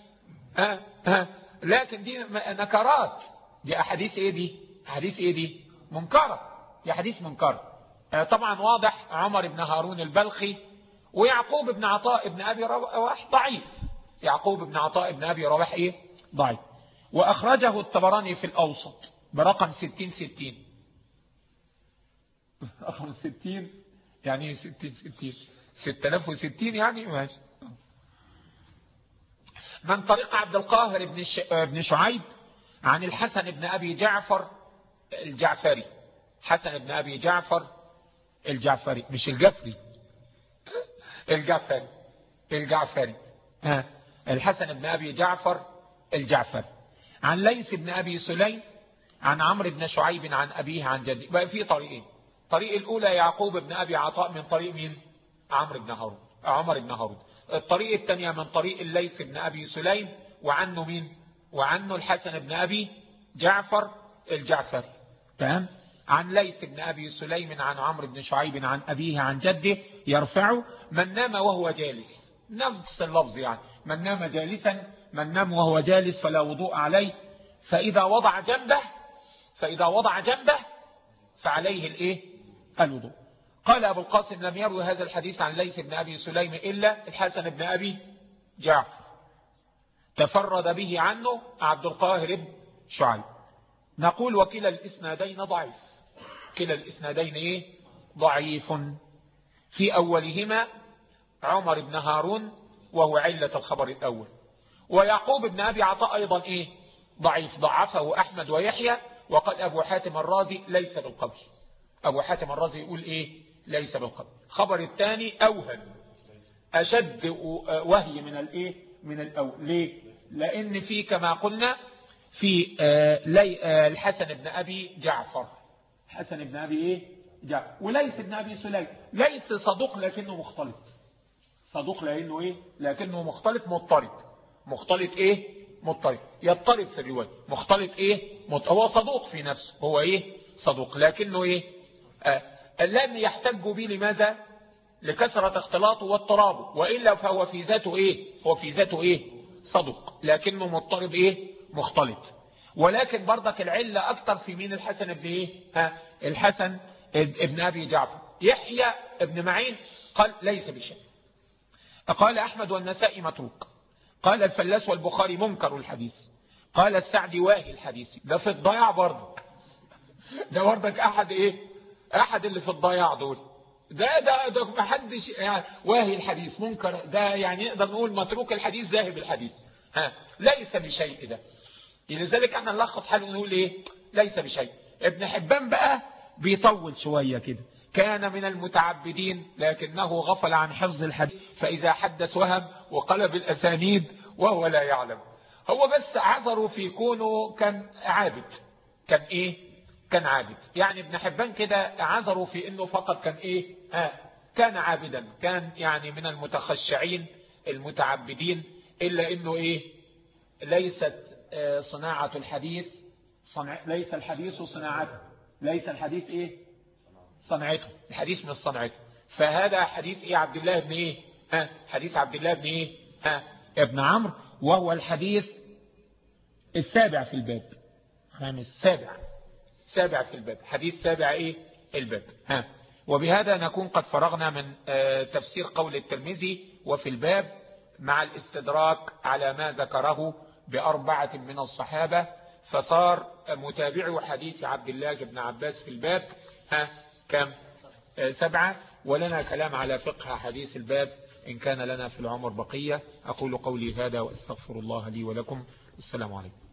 لكن دي نكرات، دي احاديث ايه، دي احاديث ايه، دي منكره، دي احاديث منكره. طبعا واضح عمر بن هارون البلخي ويعقوب بن عطاء بن ابي رباح ضعيف. يعقوب بن عطاء بن ابي رباح ايه ضعيف. واخرجه الطبراني في الاوسط برقم 6060. رقم 60 يعني 60 6060 يعني ماشي. من طريق عبد القاهر بن شعيب عن الحسن بن أبي جعفر الجعفري، حسن بن أبي جعفر الجعفري مش الجفري، الجعفري الحسن بن أبي جعفر الجعفري عن ليث بن أبي سليم عن عمرو بن شعيب عن أبيه عن جده. بقى في طريقين، الطريق الأولى يعقوب بن أبي عطاء من طريق مين؟ عمرو بن هارون. الطريق الثانية من طريق الليث بن أبي سليم وعنه مين؟ وعنه الحسن بن أبي جعفر الجعفري. تمام؟ عن ليث بن أبي سليم عن عمرو بن شعيب عن أبيه عن جده يرفع: من نام وهو جالس، نفس اللفظ يعني، من نام جالسا، من نام وهو جالس فلا وضوء عليه، فإذا وضع جنبه فعليه الايه الوضوء. قال أبو القاسم: لم يروي هذا الحديث عن ليث بن أبي سليم إلا الحسن بن أبي جعفر، تفرد به عنه عبد القاهر بن شعيب. نقول: وكلا الإسنادين ضعيف، كلا الإسنادين ايه ضعيف. في أولهما عمر بن هارون وهو علة الخبر الأول، ويعقوب بن أبي عطاء أيضا ايه ضعيف، ضعفه أحمد ويحيى. وقال أبو حاتم الرازي ليس بالقوي، أبو حاتم الرازي يقول إيه ليس بالقوي. خبر الثاني أوهن، أشد وهي من الإيه من الأول. ليه؟ لأن في كما قلنا في الحسن بن أبي جعفر، حسن بن أبي إيه جعفر، وليس بن أبي سليم. ليس صدوق لكنه مختلط، صدوق لأنه إيه لكنه مختلط مختلط إيه مضطرب، يضطرب في الرواية، مختلط ايه هو صدوق في نفسه، هو ايه صدوق لكنه ايه لم يحتج به. لماذا؟ لكثرة اختلاطه واضطرابه، وإلا فهو في ذاته ايه صدوق لكنه مضطرب ايه مختلط. ولكن برضك العلة اكتر في مين؟ الحسن ابن ايه الحسن ابن ابي جعفر. يحيى ابن معين قال ليس بشيء. قال احمد والنسائي متروك. قال الفلاس والبخاري منكر الحديث. قال السعدي واهي الحديث. ده في الضياع برضك، ده برضك احد اللي في الضياع دول. ده محدش يعني واهي الحديث منكر، ده يعني نقدر نقول متروك الحديث ذاهب الحديث. ليس بشيء ده. لذلك احنا نلخص حاله ونقول ايه ليس بشيء. ابن حبان بقى بيطول شوية كده، كان من المتعبدين لكنه غفل عن حفظ الحديث، فإذا حدث وهم وقلب الأسانيد وهو لا يعلم. هو بس عذره في كونه كان عابد، كان عابد. يعني ابن حبان كده عذره في انه فقط كان كان عابدا، كان يعني من المتخشعين المتعبدين، إلا انه ليست صناعة الحديث ليس الحديث صناعته، ليس الحديث صنعته، الحديث من صنعته. فهذا حديث ايه عبد الله بن ايه حديث عبد الله بن ايه ابن عمرو، وهو الحديث السابع في الباب. سابع في الباب، حديث سابع ايه الباب. وبهذا نكون قد فرغنا من تفسير قول الترمذي وفي الباب مع الاستدراك على ما ذكره ب4 من الصحابة، فصار متابع حديث عبد الله بن عباس في الباب كم 7. ولنا كلام على فقه حديث الباب إن كان لنا في العمر بقية. أقول قولي هذا وأستغفر الله لي ولكم. السلام عليكم.